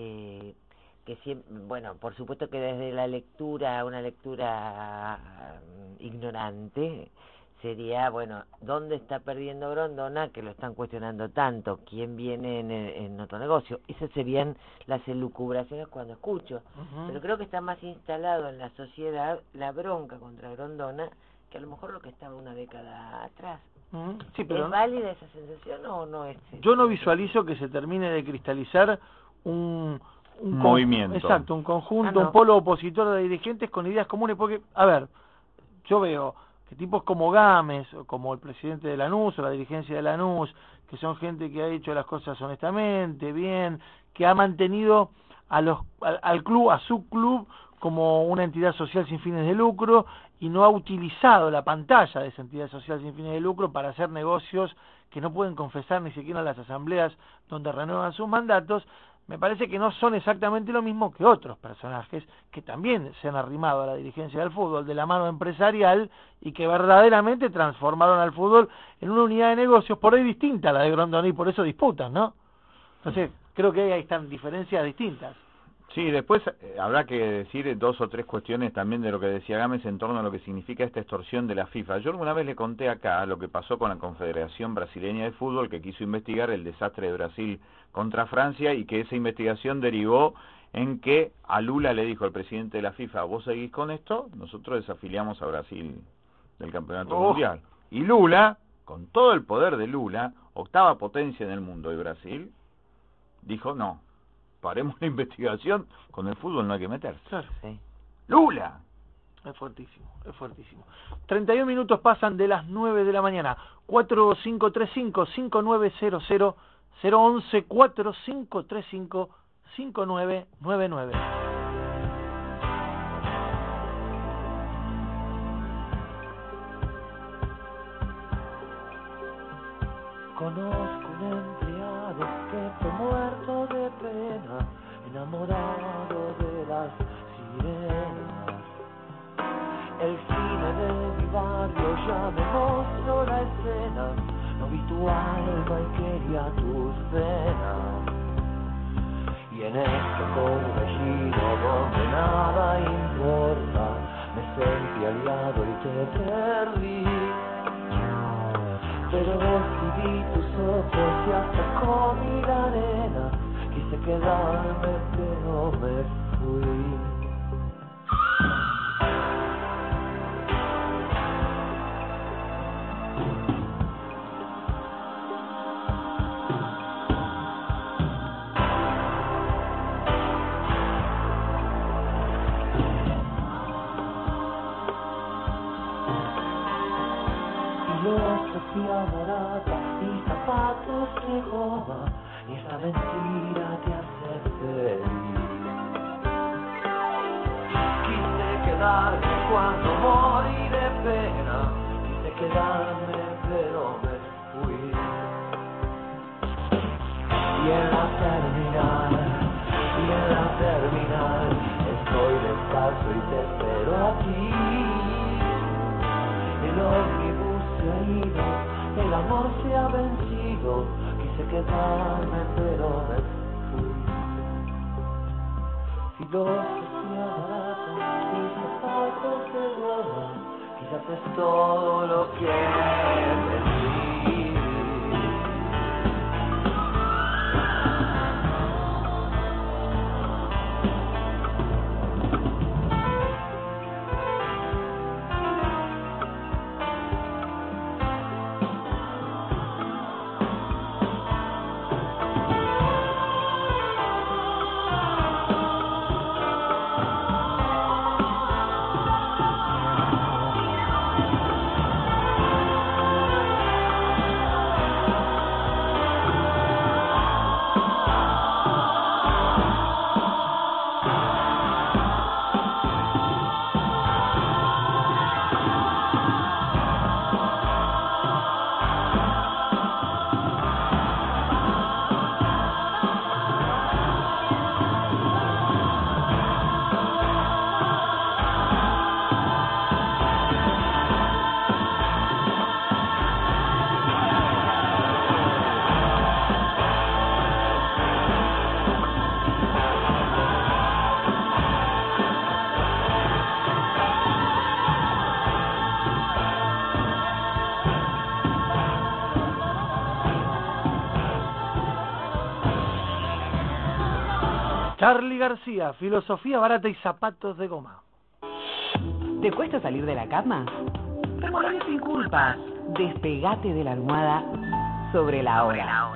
que siempre, bueno, por supuesto que desde la lectura, una lectura ignorante, sería, bueno, ¿dónde está perdiendo Grondona? Que lo están cuestionando tanto. ¿Quién viene en otro negocio? Esas serían las elucubraciones cuando escucho. Pero creo que está más instalado en la sociedad la bronca contra Grondona que a lo mejor lo que estaba una década atrás. Sí, pero ¿Es válida esa sensación o no es? Yo no visualizo que se termine de cristalizar un movimiento. Exacto, un conjunto, un polo opositor de dirigentes con ideas comunes, porque, a ver, yo veo que tipos como Gámez, o como el presidente de Lanús, o la dirigencia de Lanús, que son gente que ha hecho las cosas honestamente, bien, que ha mantenido al club, a su club, como una entidad social sin fines de lucro, y no ha utilizado la pantalla de esa entidad social sin fines de lucro para hacer negocios que no pueden confesar ni siquiera en las asambleas donde renuevan sus mandatos. Me parece que no son exactamente lo mismo que otros personajes que también se han arrimado a la dirigencia del fútbol de la mano empresarial y que verdaderamente transformaron al fútbol en una unidad de negocios por ahí distinta a la de Grondona y por eso disputan, ¿no? Entonces, creo que ahí están diferencias distintas. Sí, después habrá que decir dos o tres cuestiones también de lo que decía Gámez en torno a lo que significa esta extorsión de la FIFA. Yo alguna vez le conté acá lo que pasó con la Confederación Brasileña de Fútbol, que quiso investigar el desastre de Brasil contra Francia y que esa investigación derivó en que a Lula le dijo al presidente de la FIFA, vos seguís con esto, nosotros desafiliamos a Brasil del campeonato mundial. Y Lula, con todo el poder de Lula, octava potencia en el mundo de Brasil, dijo no. Paremos la investigación, con el fútbol no hay que meterse. Claro. Sí. ¡Lula! Es fuertísimo, es fuertísimo. 31 minutos pasan de las 9 de la mañana. 4535-5900, 011-4535-5999. Conozco un empleado que fue muerto de pena, enamorado de las sirenas. El cine de mi barrio ya me mostró la escena, no vi tu alma y quería tus venas. Y en este corregidor donde nada importa, me sentí aliado y te perdí. Pero recibí tus ojos y hasta comí la arena, quise quedarme pero me fui. Filosofía barata y zapatos de goma, y esta mentira te hace feliz. Quise quedarme cuando morí de pena, quise quedarme pero me fui. Y en la eternidad amor se ha vencido, quise quedarme pero me fui. Filosofía barata y zapatos de goma, quizás es todo lo que recibí. Charly García, filosofía barata y zapatos de goma. ¿Te cuesta salir de la cama? Remolone sin culpas. Despegate de la almohada sobre la hora.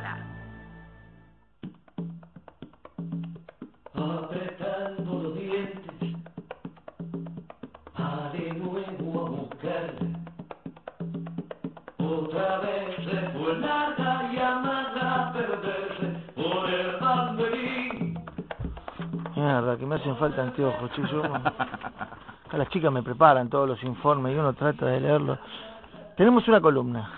Apretando los dientes, a de nuevo a buscar. Otra vez se fue larga y amarga a perderse por el banderín. Mierda, que me hacen falta anteojos, che, yo. Acá las chicas me preparan todos los informes y uno trata de leerlos. Tenemos una columna.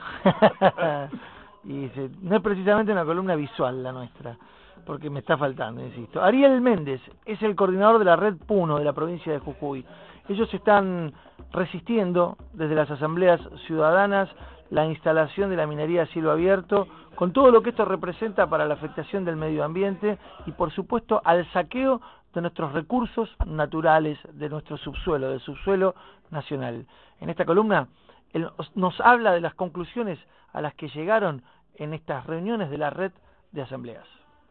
No es precisamente una columna visual la nuestra, porque me está faltando, insisto. Ariel Méndez es el coordinador de la Red Puno de la provincia de Jujuy. Ellos están resistiendo desde las asambleas ciudadanas la instalación de la minería a cielo abierto, con todo lo que esto representa para la afectación del medio ambiente y, por supuesto, al saqueo de nuestros recursos naturales, de nuestro subsuelo, del subsuelo nacional. En esta columna, él nos habla de las conclusiones a las que llegaron en estas reuniones de la red de asambleas.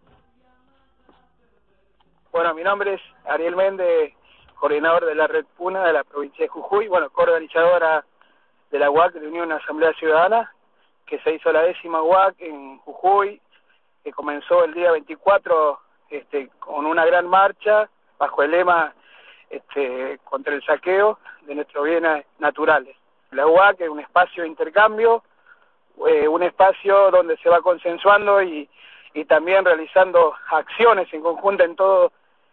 Bueno, mi nombre es Ariel Méndez, coordinador de la Red Puna de la provincia de Jujuy, coorganizadora de la UAC de Unión Asamblea Ciudadana, que se hizo la 10ª UAC en Jujuy, que comenzó el día 24 con una gran marcha bajo el lema contra el saqueo de nuestros bienes naturales. La UAC es un espacio de intercambio, un espacio donde se va consensuando y también realizando acciones en conjunto en todo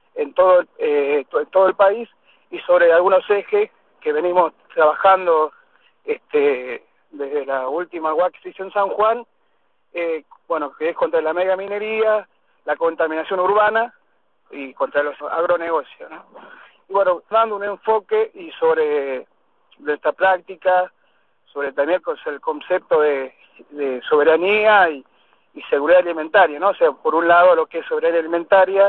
el país y sobre algunos ejes que venimos trabajando desde la última UAC que se hizo en San Juan, que es contra la megaminería, la contaminación urbana y contra los agronegocios, ¿no? Y dando un enfoque y sobre esta práctica, sobre también el concepto de soberanía y seguridad alimentaria, ¿no? O sea, por un lado lo que es soberanía alimentaria,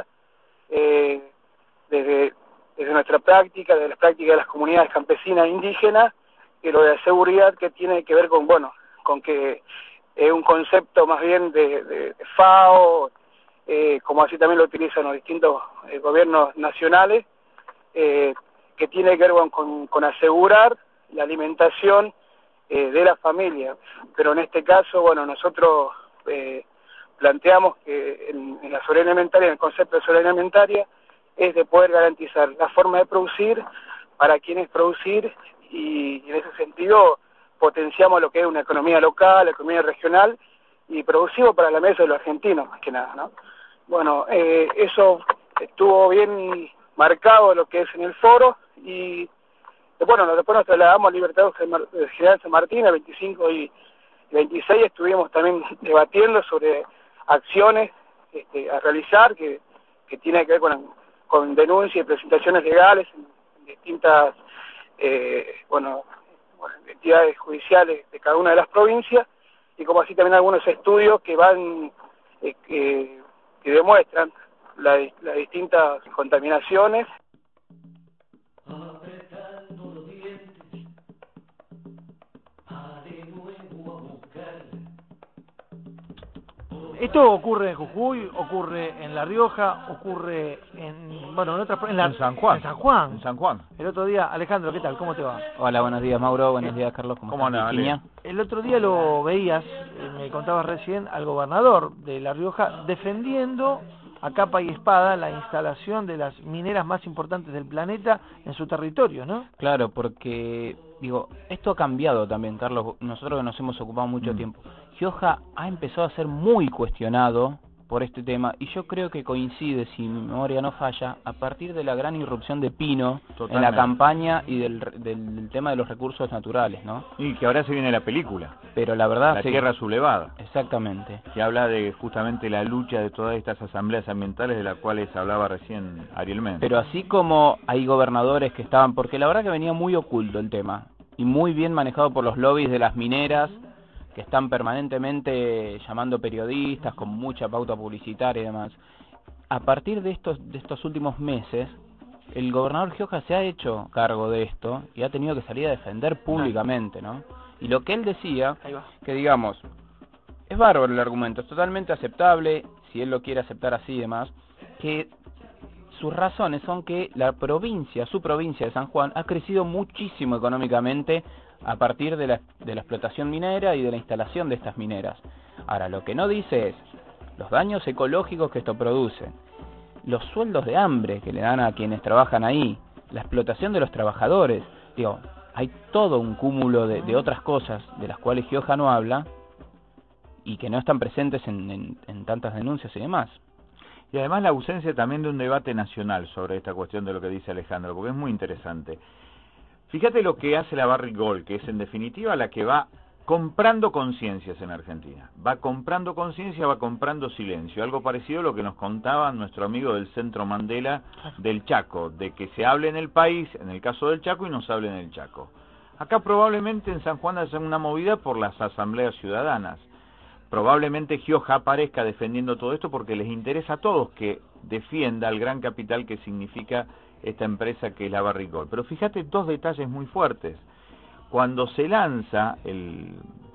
desde nuestra práctica, de las prácticas de las comunidades campesinas e indígenas, y lo de la seguridad que tiene que ver con que es un concepto más bien de FAO, como así también lo utilizan los distintos gobiernos nacionales, que tiene que ver con asegurar la alimentación de la familia. Pero en este caso, nosotros planteamos que en la soberanía alimentaria, en el concepto de soberanía alimentaria, es de poder garantizar la forma de producir, para quienes producir, y en ese sentido potenciamos lo que es una economía local, la economía regional, y productivo para la mesa de los argentinos, más que nada, ¿no? Eso estuvo bien marcado lo que es en el foro, y después nos trasladamos a Libertad General San Martín, el 25 y 26 estuvimos también debatiendo sobre acciones a realizar que tiene que ver con denuncias y presentaciones legales en distintas entidades judiciales de cada una de las provincias, y como así también algunos estudios que van que demuestran las distintas contaminaciones. Apretando los dientes, a de nuevo a buscar. Esto ocurre en Jujuy, ocurre en La Rioja, ocurre en, bueno, en otras, En San Juan. En San Juan. En San Juan. El otro día, Alejandro, ¿qué tal? ¿Cómo te va? Hola, buenos días, Mauro. Buenos días, Carlos. ¿Cómo estás, anda, Virginia? El otro día lo veías, me contabas recién, al gobernador de La Rioja defendiendo a capa y espada la instalación de las mineras más importantes del planeta en su territorio, ¿no? Claro, porque, digo, esto ha cambiado también, Carlos. Nosotros que nos hemos ocupado mucho tiempo. Gioja ha empezado a ser muy cuestionado por este tema, y yo creo que coincide, si mi memoria no falla, a partir de la gran irrupción de Pino en la campaña y del tema de los recursos naturales, ¿no? Y que ahora se viene la película. Pero la verdad... La sí, Tierra Sublevada. Exactamente. Que habla de justamente la lucha de todas estas asambleas ambientales de las cuales hablaba recién Ariel Méndez. Pero así como hay gobernadores que estaban... Porque la verdad que venía muy oculto el tema, y muy bien manejado por los lobbies de las mineras, que están permanentemente llamando periodistas con mucha pauta publicitaria y demás. A partir de estos últimos meses, el gobernador Gioja se ha hecho cargo de esto y ha tenido que salir a defender públicamente, ¿no? Y lo que él decía, que digamos, es bárbaro el argumento, es totalmente aceptable, si él lo quiere aceptar así y demás, que sus razones son que su provincia de San Juan ha crecido muchísimo económicamente a partir de la explotación minera y de la instalación de estas mineras. Ahora, lo que no dice es los daños ecológicos que esto produce, los sueldos de hambre que le dan a quienes trabajan ahí, la explotación de los trabajadores. Digo, hay todo un cúmulo de otras cosas de las cuales Gioja no habla y que no están presentes en tantas denuncias y demás. Y además la ausencia también de un debate nacional sobre esta cuestión de lo que dice Alejandro, porque es muy interesante. Fíjate lo que hace la Barrick Gold, que es en definitiva la que va comprando conciencias en Argentina. Va comprando conciencia, va comprando silencio. Algo parecido a lo que nos contaba nuestro amigo del Centro Mandela del Chaco, de que se hable en el país, en el caso del Chaco, y no se hable en el Chaco. Acá probablemente en San Juan haya una movida por las asambleas ciudadanas. Probablemente Gioja aparezca defendiendo todo esto porque les interesa a todos que defienda el gran capital que significa esta empresa que es la Barrick Gold. Pero fíjate dos detalles muy fuertes. Cuando se lanza el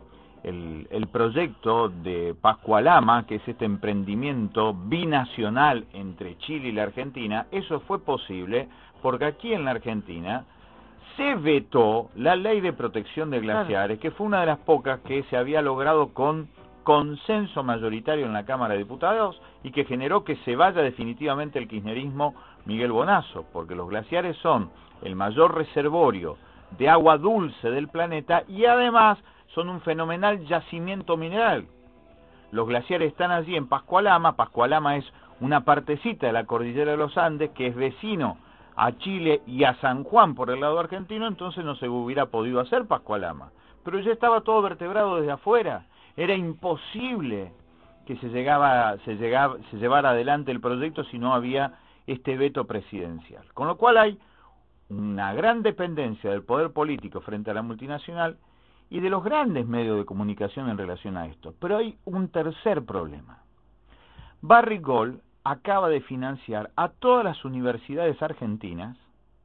proyecto de Pascualama, que es este emprendimiento binacional entre Chile y la Argentina, eso fue posible porque aquí en la Argentina se vetó la ley de protección de glaciares, que fue una de las pocas que se había logrado con consenso mayoritario en la Cámara de Diputados y que generó que se vaya definitivamente el kirchnerismo Miguel Bonazo, porque los glaciares son el mayor reservorio de agua dulce del planeta y además son un fenomenal yacimiento mineral. Los glaciares están allí en Pascualama. Pascualama es una partecita de la cordillera de los Andes que es vecino a Chile y a San Juan por el lado argentino, entonces no se hubiera podido hacer Pascualama. Pero ya estaba todo vertebrado desde afuera. Era imposible que se llevara adelante el proyecto si no había este veto presidencial. Con lo cual hay una gran dependencia del poder político frente a la multinacional y de los grandes medios de comunicación en relación a esto. Pero hay un tercer problema. Barrick Gold acaba de financiar a todas las universidades argentinas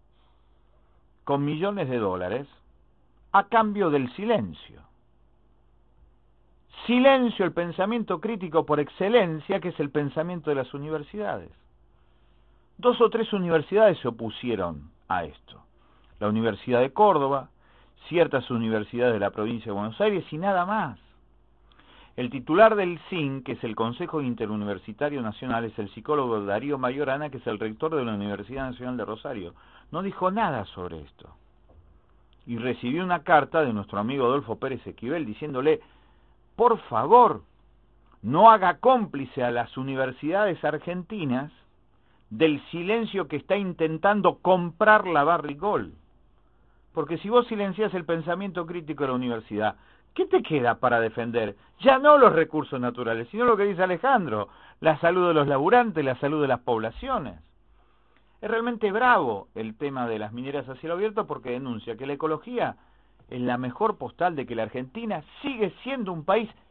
con millones de dólares a cambio del silencio. Silencio, el pensamiento crítico por excelencia, que es el pensamiento de las universidades. 2 o 3 universidades se opusieron a esto. La Universidad de Córdoba, ciertas universidades de la provincia de Buenos Aires y nada más. El titular del CIN, que es el Consejo Interuniversitario Nacional, es el psicólogo Darío Mayorana, que es el rector de la Universidad Nacional de Rosario. No dijo nada sobre esto. Y recibió una carta de nuestro amigo Adolfo Pérez Esquivel diciéndole: por favor, no haga cómplice a las universidades argentinas del silencio que está intentando comprar la Barrick Gold. Porque si vos silencias el pensamiento crítico de la universidad, ¿qué te queda para defender? Ya no los recursos naturales, sino lo que dice Alejandro, la salud de los laburantes, la salud de las poblaciones. Es realmente bravo el tema de las mineras a cielo abierto porque denuncia que la ecología es la mejor postal de que la Argentina sigue siendo un país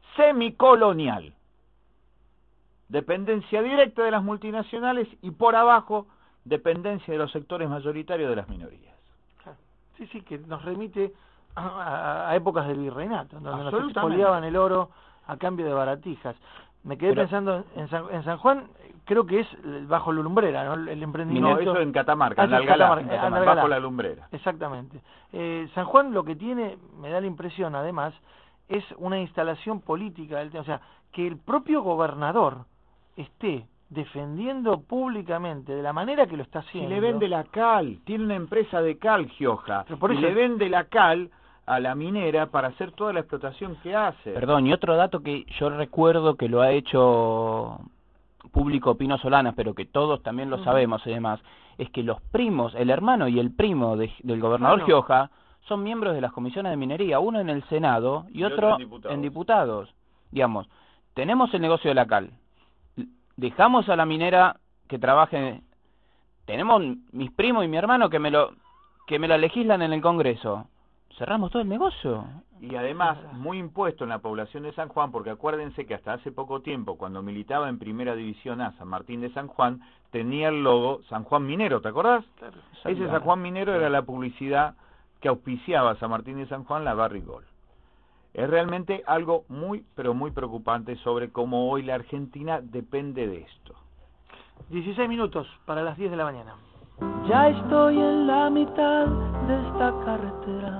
semicolonial. Dependencia directa de las multinacionales y por abajo dependencia de los sectores mayoritarios de las minorías. Sí, sí, que nos remite a épocas del virreinato, donde nos Absolutamente. expoliaban el oro a cambio de baratijas. Me quedé pensando en San Juan, creo que es bajo la lumbrera, ¿no? El emprendimiento. No, eso en Catamarca, en Algalá, bajo la lumbrera. Exactamente. San Juan lo que tiene, me da la impresión además, es una instalación política del tema, o sea, que el propio gobernador esté defendiendo públicamente de la manera que lo está haciendo. Si le vende la cal, tiene una empresa de cal, Gioja, y le vende la cal a la minera para hacer toda la explotación que hace. Perdón, y otro dato que yo recuerdo que lo ha hecho público Pino Solanas, pero que todos también lo sabemos y demás, es que los primos, el hermano y el primo del gobernador Gioja, son miembros de las comisiones de minería, uno en el Senado y otro en diputados. Digamos, tenemos el negocio de la cal, dejamos a la minera que trabaje, tenemos mis primos y mi hermano que me la legislan en el Congreso, cerramos todo el negocio. Y además, muy impuesto en la población de San Juan, porque acuérdense que hasta hace poco tiempo, cuando militaba en Primera División A, San Martín de San Juan, tenía el logo San Juan Minero, ¿te acordás? Claro, ese San Juan Minero era la publicidad que auspiciaba a San Martín de San Juan, la Barrigol. Es realmente algo muy, pero muy preocupante sobre cómo hoy la Argentina depende de esto. 16 minutos para las 10 de la mañana. Ya estoy en la mitad de esta carretera.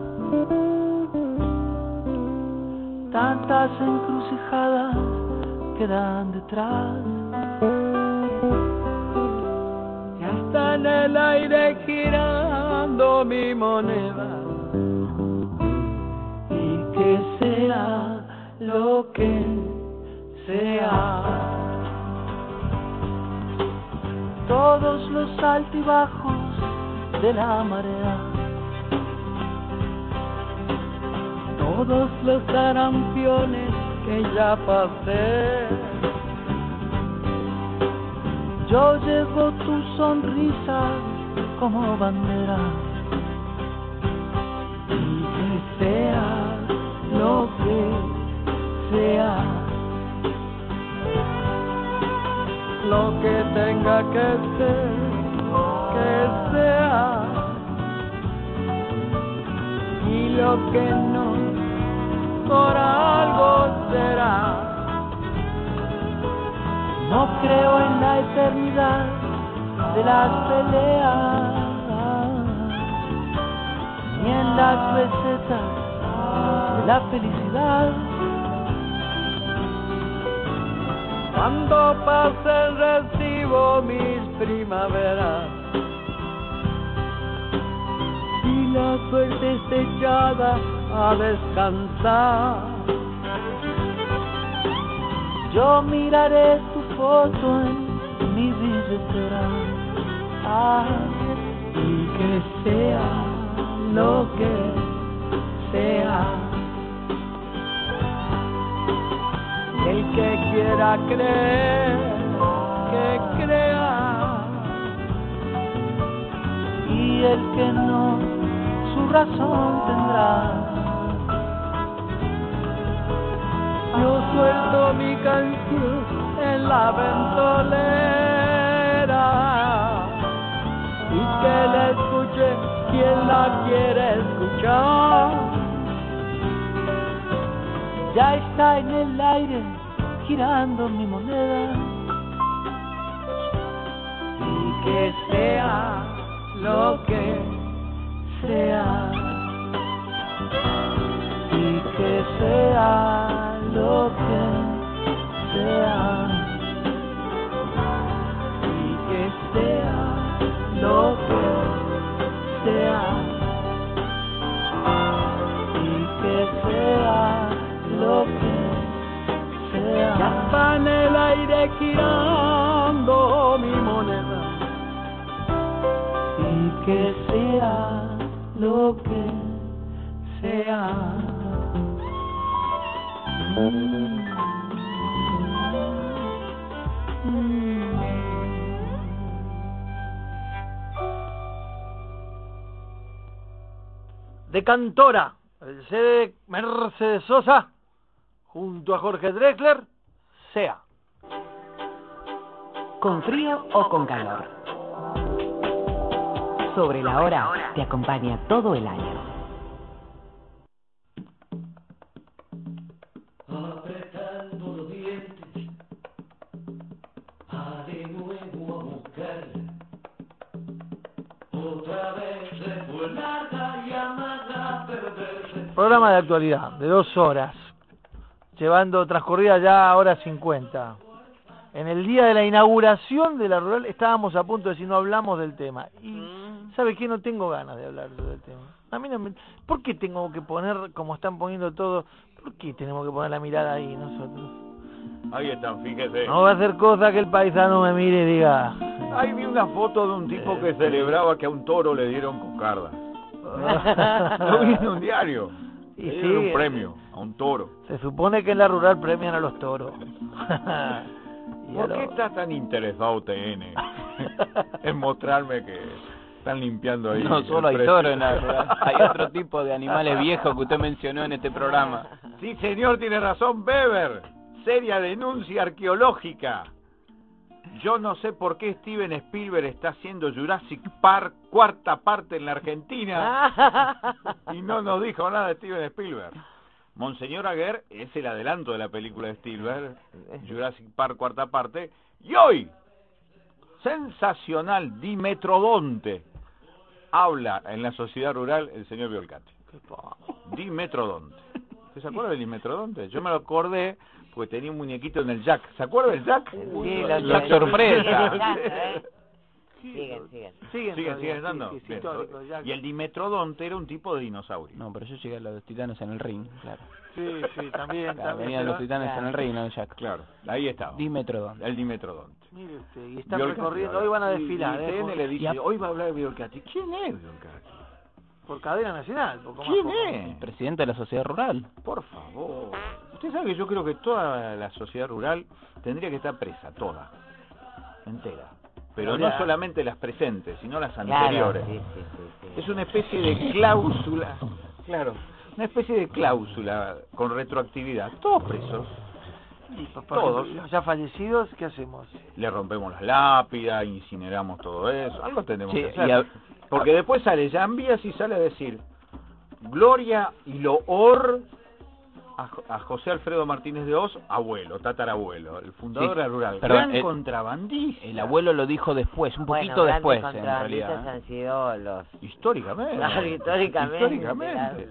Tantas encrucijadas quedan detrás. Ya está en el aire girando mi moneda. Y que sea lo que sea. Todos los altibajos de la marea, todos los sarampiones que ya pasé, yo llevo tu sonrisa como bandera, y que sea lo que sea, lo que tenga que ser, que sea, y lo que no, por algo será. No creo en la eternidad de las peleas, ni en las recetas de la felicidad. Cuando pasen recibo mis primaveras y la suerte está echada a descansar. Yo miraré tu foto en mi billetera, y que sea lo que sea. El que quiera creer, que crea, y el que no, su razón tendrá. Yo suelto mi canción en la ventolera, y que la escuche quien la quiere escuchar. Ya está en el aire girando mi moneda, y que sea lo que sea, y que sea lo que sea, y que sea lo que sea, y que sea lo que sea. Ya está en el aire girando mi moneda, y que sea lo que sea. De Cantora, el CD de Mercedes Sosa, junto a Jorge Drexler, sea. Con frío o con calor. Sobre la hora te acompaña todo el año. Apretando los dientes, de nuevo a buscar. Otra vez se fue larga llamada a perderse. Programa de actualidad, de 2 horas, llevando transcurrida ya hora 50. En el día de la inauguración de la rural estábamos a punto de decir no hablamos del tema. Y, ¿sabe qué? No tengo ganas de hablar del tema. A mí no me... ¿Por qué tengo que poner, como están poniendo todo, por qué tenemos que poner la mirada ahí nosotros? Ahí están, fíjese. No va a hacer cosa que el paisano me mire y diga... Ahí vi una foto de un tipo que celebraba que a un toro le dieron cocardas. Lo vi en un diario. Y le sí, dieron un premio a un toro. Se supone que en la rural premian a los toros. ¿Por qué está tan interesado TN en mostrarme que están limpiando ahí? No solo hay toros en la rural, hay otro tipo de animales viejos que usted mencionó en este programa. Sí, señor, tiene razón, Weber. Seria denuncia arqueológica. Yo no sé por qué Steven Spielberg está haciendo Jurassic Park 4ª parte en la Argentina y no nos dijo nada de Steven Spielberg. Monseñor Aguer es el adelanto de la película de Spielberg, Jurassic Park 4ª parte, y hoy, sensacional, Dimetrodonte, habla en la sociedad rural el señor Violcati. Dimetrodonte. ¿Usted se acuerda del Dimetrodonte? Yo me lo acordé porque tenía un muñequito en el Jack. ¿Se acuerda del Jack? Sí, la sorpresa. Siguen dando. Sí, histórico, y el Dimetrodonte era un tipo de dinosaurio. No, pero yo llegué a los titanes en el ring, claro. Sí, también. Claro, venían los titanes en el ring, no el Jack. Claro, ahí estaba. Dimetrodonte. El Dimetrodonte. Mire usted, y están recorriendo, hoy van a desfilar. Y TN le dice, hoy va a hablar Violcati. ¿Quién es Violcati? Por cadena nacional. ¿Quién es? El presidente de la sociedad rural. Por favor. Usted sabe que yo creo que toda la sociedad rural tendría que estar presa, toda, entera. Pero no solamente las presentes, sino las anteriores. Sí. Es una especie de cláusula, una especie de cláusula con retroactividad. Todos presos. Y todos. Los ya fallecidos, ¿qué hacemos? Le rompemos las lápidas, incineramos todo eso, algo tenemos que hacer. Y porque después sale Llambías y sale a decir gloria y loor a José Alfredo Martínez de Hoz, abuelo, tatarabuelo, el fundador de la rural, gran contrabandista. El abuelo lo dijo después, un poquito después, en realidad. Han sido los... Históricamente. Históricamente.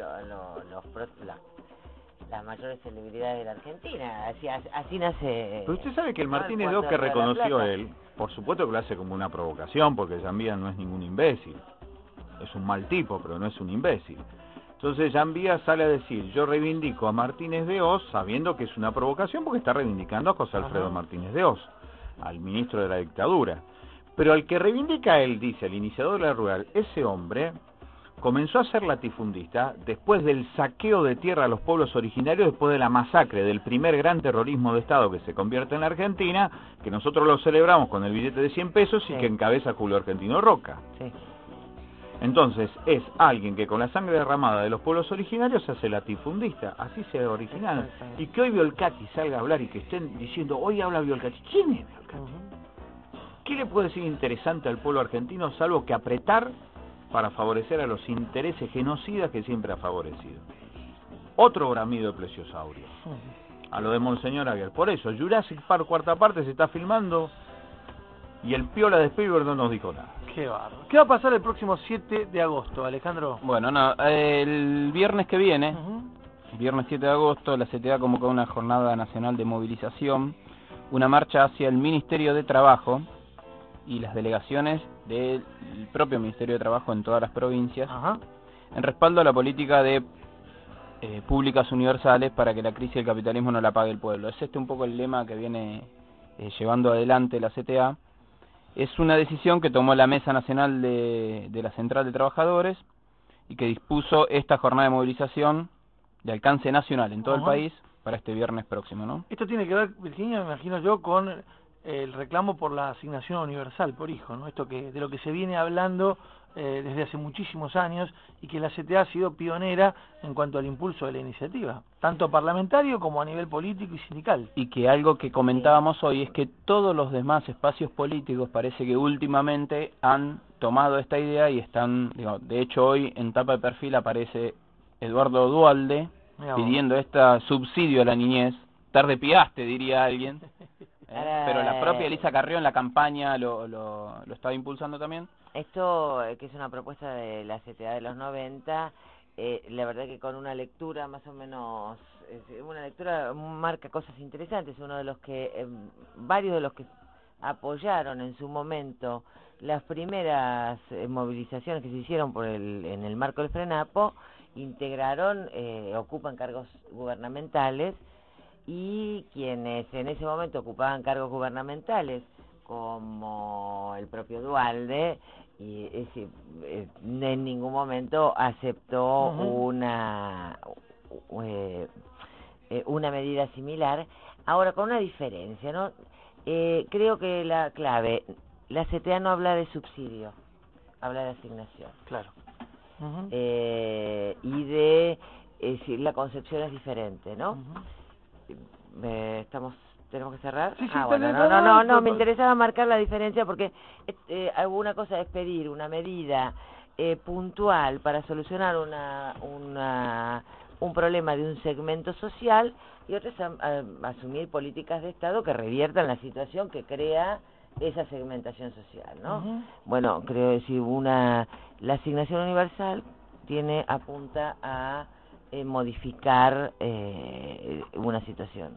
Las mayores celebridades de la Argentina. Así nace... Pero usted sabe que el Martínez de Hoz que reconoció él, por supuesto que lo hace como una provocación, porque Llambías no es ningún imbécil. Es un mal tipo, pero no es un imbécil. Entonces Llambías sale a decir, yo reivindico a Martínez de Hoz, sabiendo que es una provocación porque está reivindicando a José Alfredo Martínez de Hoz, al ministro de la dictadura. Pero al que reivindica él, dice, el iniciador de la rural, ese hombre comenzó a ser latifundista después del saqueo de tierra a los pueblos originarios, después de la masacre, del primer gran terrorismo de Estado que se convierte en la Argentina, que nosotros lo celebramos con el billete de 100 pesos y que encabeza Julio Argentino Roca. Sí. Entonces es alguien que con la sangre derramada de los pueblos originarios se hace latifundista, así se originaron. Y que hoy Violcati salga a hablar y que estén diciendo, hoy habla Violcati. ¿Quién es Violcati? ¿Qué le puede decir interesante al pueblo argentino salvo que apretar para favorecer a los intereses genocidas que siempre ha favorecido? Otro bramido de plesiosaurio. A lo de Monseñor Aguer. Por eso, Jurassic Park 4ª parte se está filmando y el piola de Spielberg no nos dijo nada. Qué bárbaro. ¿Qué va a pasar el próximo 7 de agosto, Alejandro? Bueno, el viernes que viene, viernes 7 de agosto, la CTA convocó una jornada nacional de movilización, una marcha hacia el Ministerio de Trabajo y las delegaciones del propio Ministerio de Trabajo en todas las provincias, en respaldo a la política de públicas universales para que la crisis del capitalismo no la pague el pueblo. Es un poco el lema que viene llevando adelante la CTA. Es una decisión que tomó la Mesa Nacional de la Central de Trabajadores y que dispuso esta jornada de movilización de alcance nacional en todo el país para este viernes próximo, ¿no? Esto tiene que ver, Virginia, me imagino yo, con el reclamo por la asignación universal por hijo, ¿no? Esto que de lo que se viene hablando desde hace muchísimos años y que la CTA ha sido pionera en cuanto al impulso de la iniciativa, tanto parlamentario como a nivel político y sindical. Y que algo que comentábamos hoy es que todos los demás espacios políticos parece que últimamente han tomado esta idea y están, de hecho hoy en tapa de perfil aparece Eduardo Duhalde pidiendo este subsidio a la niñez. Tarde piaste, diría alguien. Pero la propia Elisa Carrió en la campaña lo estaba impulsando también. Esto, que es una propuesta de la CTA de los 90, la verdad que con una lectura más o menos, una lectura marca cosas interesantes. Uno de los que, varios de los que apoyaron en su momento las primeras movilizaciones que se hicieron en el marco del FRENAPO, integraron, ocupan cargos gubernamentales, y quienes en ese momento ocupaban cargos gubernamentales, como el propio Duhalde, en ningún momento aceptó una medida similar. Ahora, con una diferencia, ¿no? Creo que la clave, la CTA no habla de subsidio, habla de asignación. Claro. Y de, la concepción es diferente, ¿no? ¿Tenemos que cerrar? Sí, Bueno, no, me interesaba marcar la diferencia porque alguna cosa es pedir una medida puntual para solucionar un problema de un segmento social, y otra es asumir políticas de Estado que reviertan la situación que crea esa segmentación social, ¿no? Bueno, creo que la asignación universal apunta a modificar una situación.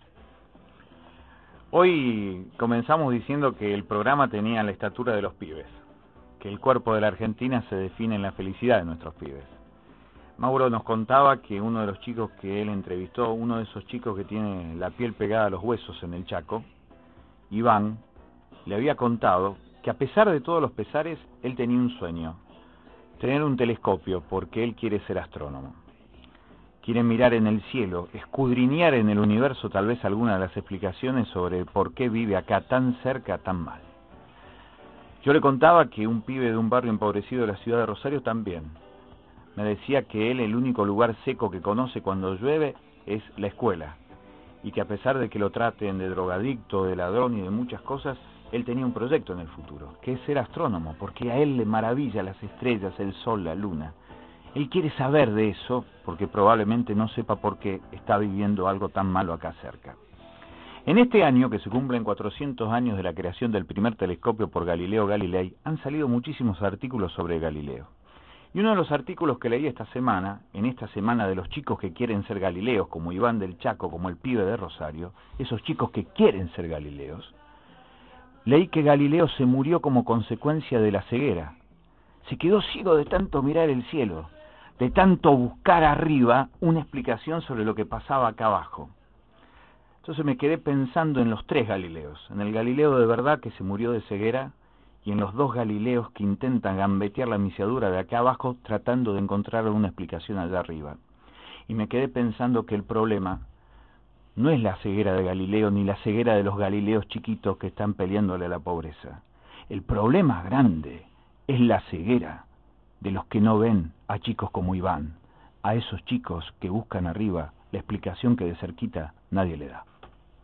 Hoy comenzamos diciendo que el programa tenía la estatura de los pibes, que el cuerpo de la Argentina se define en la felicidad de nuestros pibes. Mauro nos contaba que uno de los chicos que él entrevistó, uno de esos chicos que tiene la piel pegada a los huesos en el Chaco, Iván, le había contado que a pesar de todos los pesares, él tenía un sueño, tener un telescopio, porque él quiere ser astrónomo. Quiere mirar en el cielo, escudriñar en el universo tal vez alguna de las explicaciones sobre por qué vive acá tan cerca, tan mal. Yo le contaba que un pibe de un barrio empobrecido de la ciudad de Rosario también me decía que él el único lugar seco que conoce cuando llueve es la escuela, y que a pesar de que lo traten de drogadicto, de ladrón y de muchas cosas, él tenía un proyecto en el futuro, que es ser astrónomo, porque a él le maravilla las estrellas, el sol, la luna. Él quiere saber de eso, porque probablemente no sepa por qué está viviendo algo tan malo acá cerca. En este año, que se cumplen 400 años de la creación del primer telescopio por Galileo Galilei, han salido muchísimos artículos sobre Galileo. Y uno de los artículos que leí esta semana, en esta semana de los chicos que quieren ser Galileos, como Iván del Chaco, como el pibe de Rosario, esos chicos que quieren ser Galileos, leí que Galileo se murió como consecuencia de la ceguera. Se quedó ciego de tanto mirar el cielo, de tanto buscar arriba una explicación sobre lo que pasaba acá abajo. Entonces me quedé pensando en los tres Galileos, en el Galileo de verdad que se murió de ceguera, y en los dos Galileos que intentan gambetear la misiadura de acá abajo tratando de encontrar una explicación allá arriba. Y me quedé pensando que el problema no es la ceguera de Galileo ni la ceguera de los Galileos chiquitos que están peleándole a la pobreza. El problema grande es la ceguera de los que no ven a chicos como Iván, a esos chicos que buscan arriba la explicación que de cerquita nadie le da.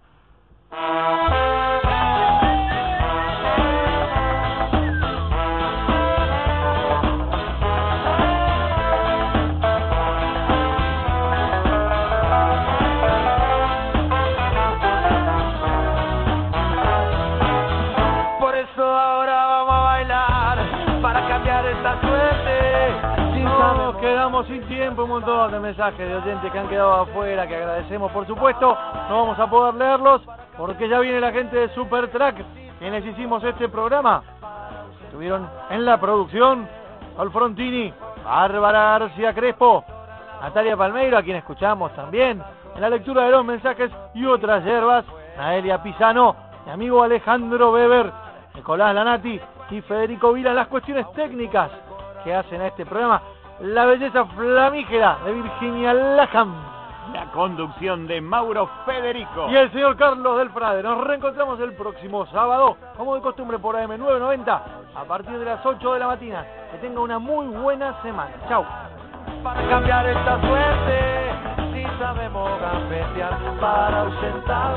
Por eso ahora vamos a bailar para cambiar esta suerte. Nos quedamos sin tiempo, un montón de mensajes de oyentes que han quedado afuera, que agradecemos por supuesto. No vamos a poder leerlos porque ya viene la gente de Supertrack, quienes hicimos este programa. Estuvieron en la producción Sol Frontini, Bárbara García Crespo, Natalia Palmeiro, a quien escuchamos también en la lectura de los mensajes y otras hierbas, Naelia Pisano, mi amigo Alejandro Weber, Nicolás Lanati y Federico Vila en las cuestiones técnicas que hacen a este programa. La belleza flamígera de Virginia Lacam. La conducción de Mauro Federico. Y el señor Carlos del Frade. Nos reencontramos el próximo sábado, como de costumbre, por AM990, a partir de las 8 de la mañana. Que tenga una muy buena semana. Chau. Para cambiar esta suerte, si sabemos gambetear, para ausentar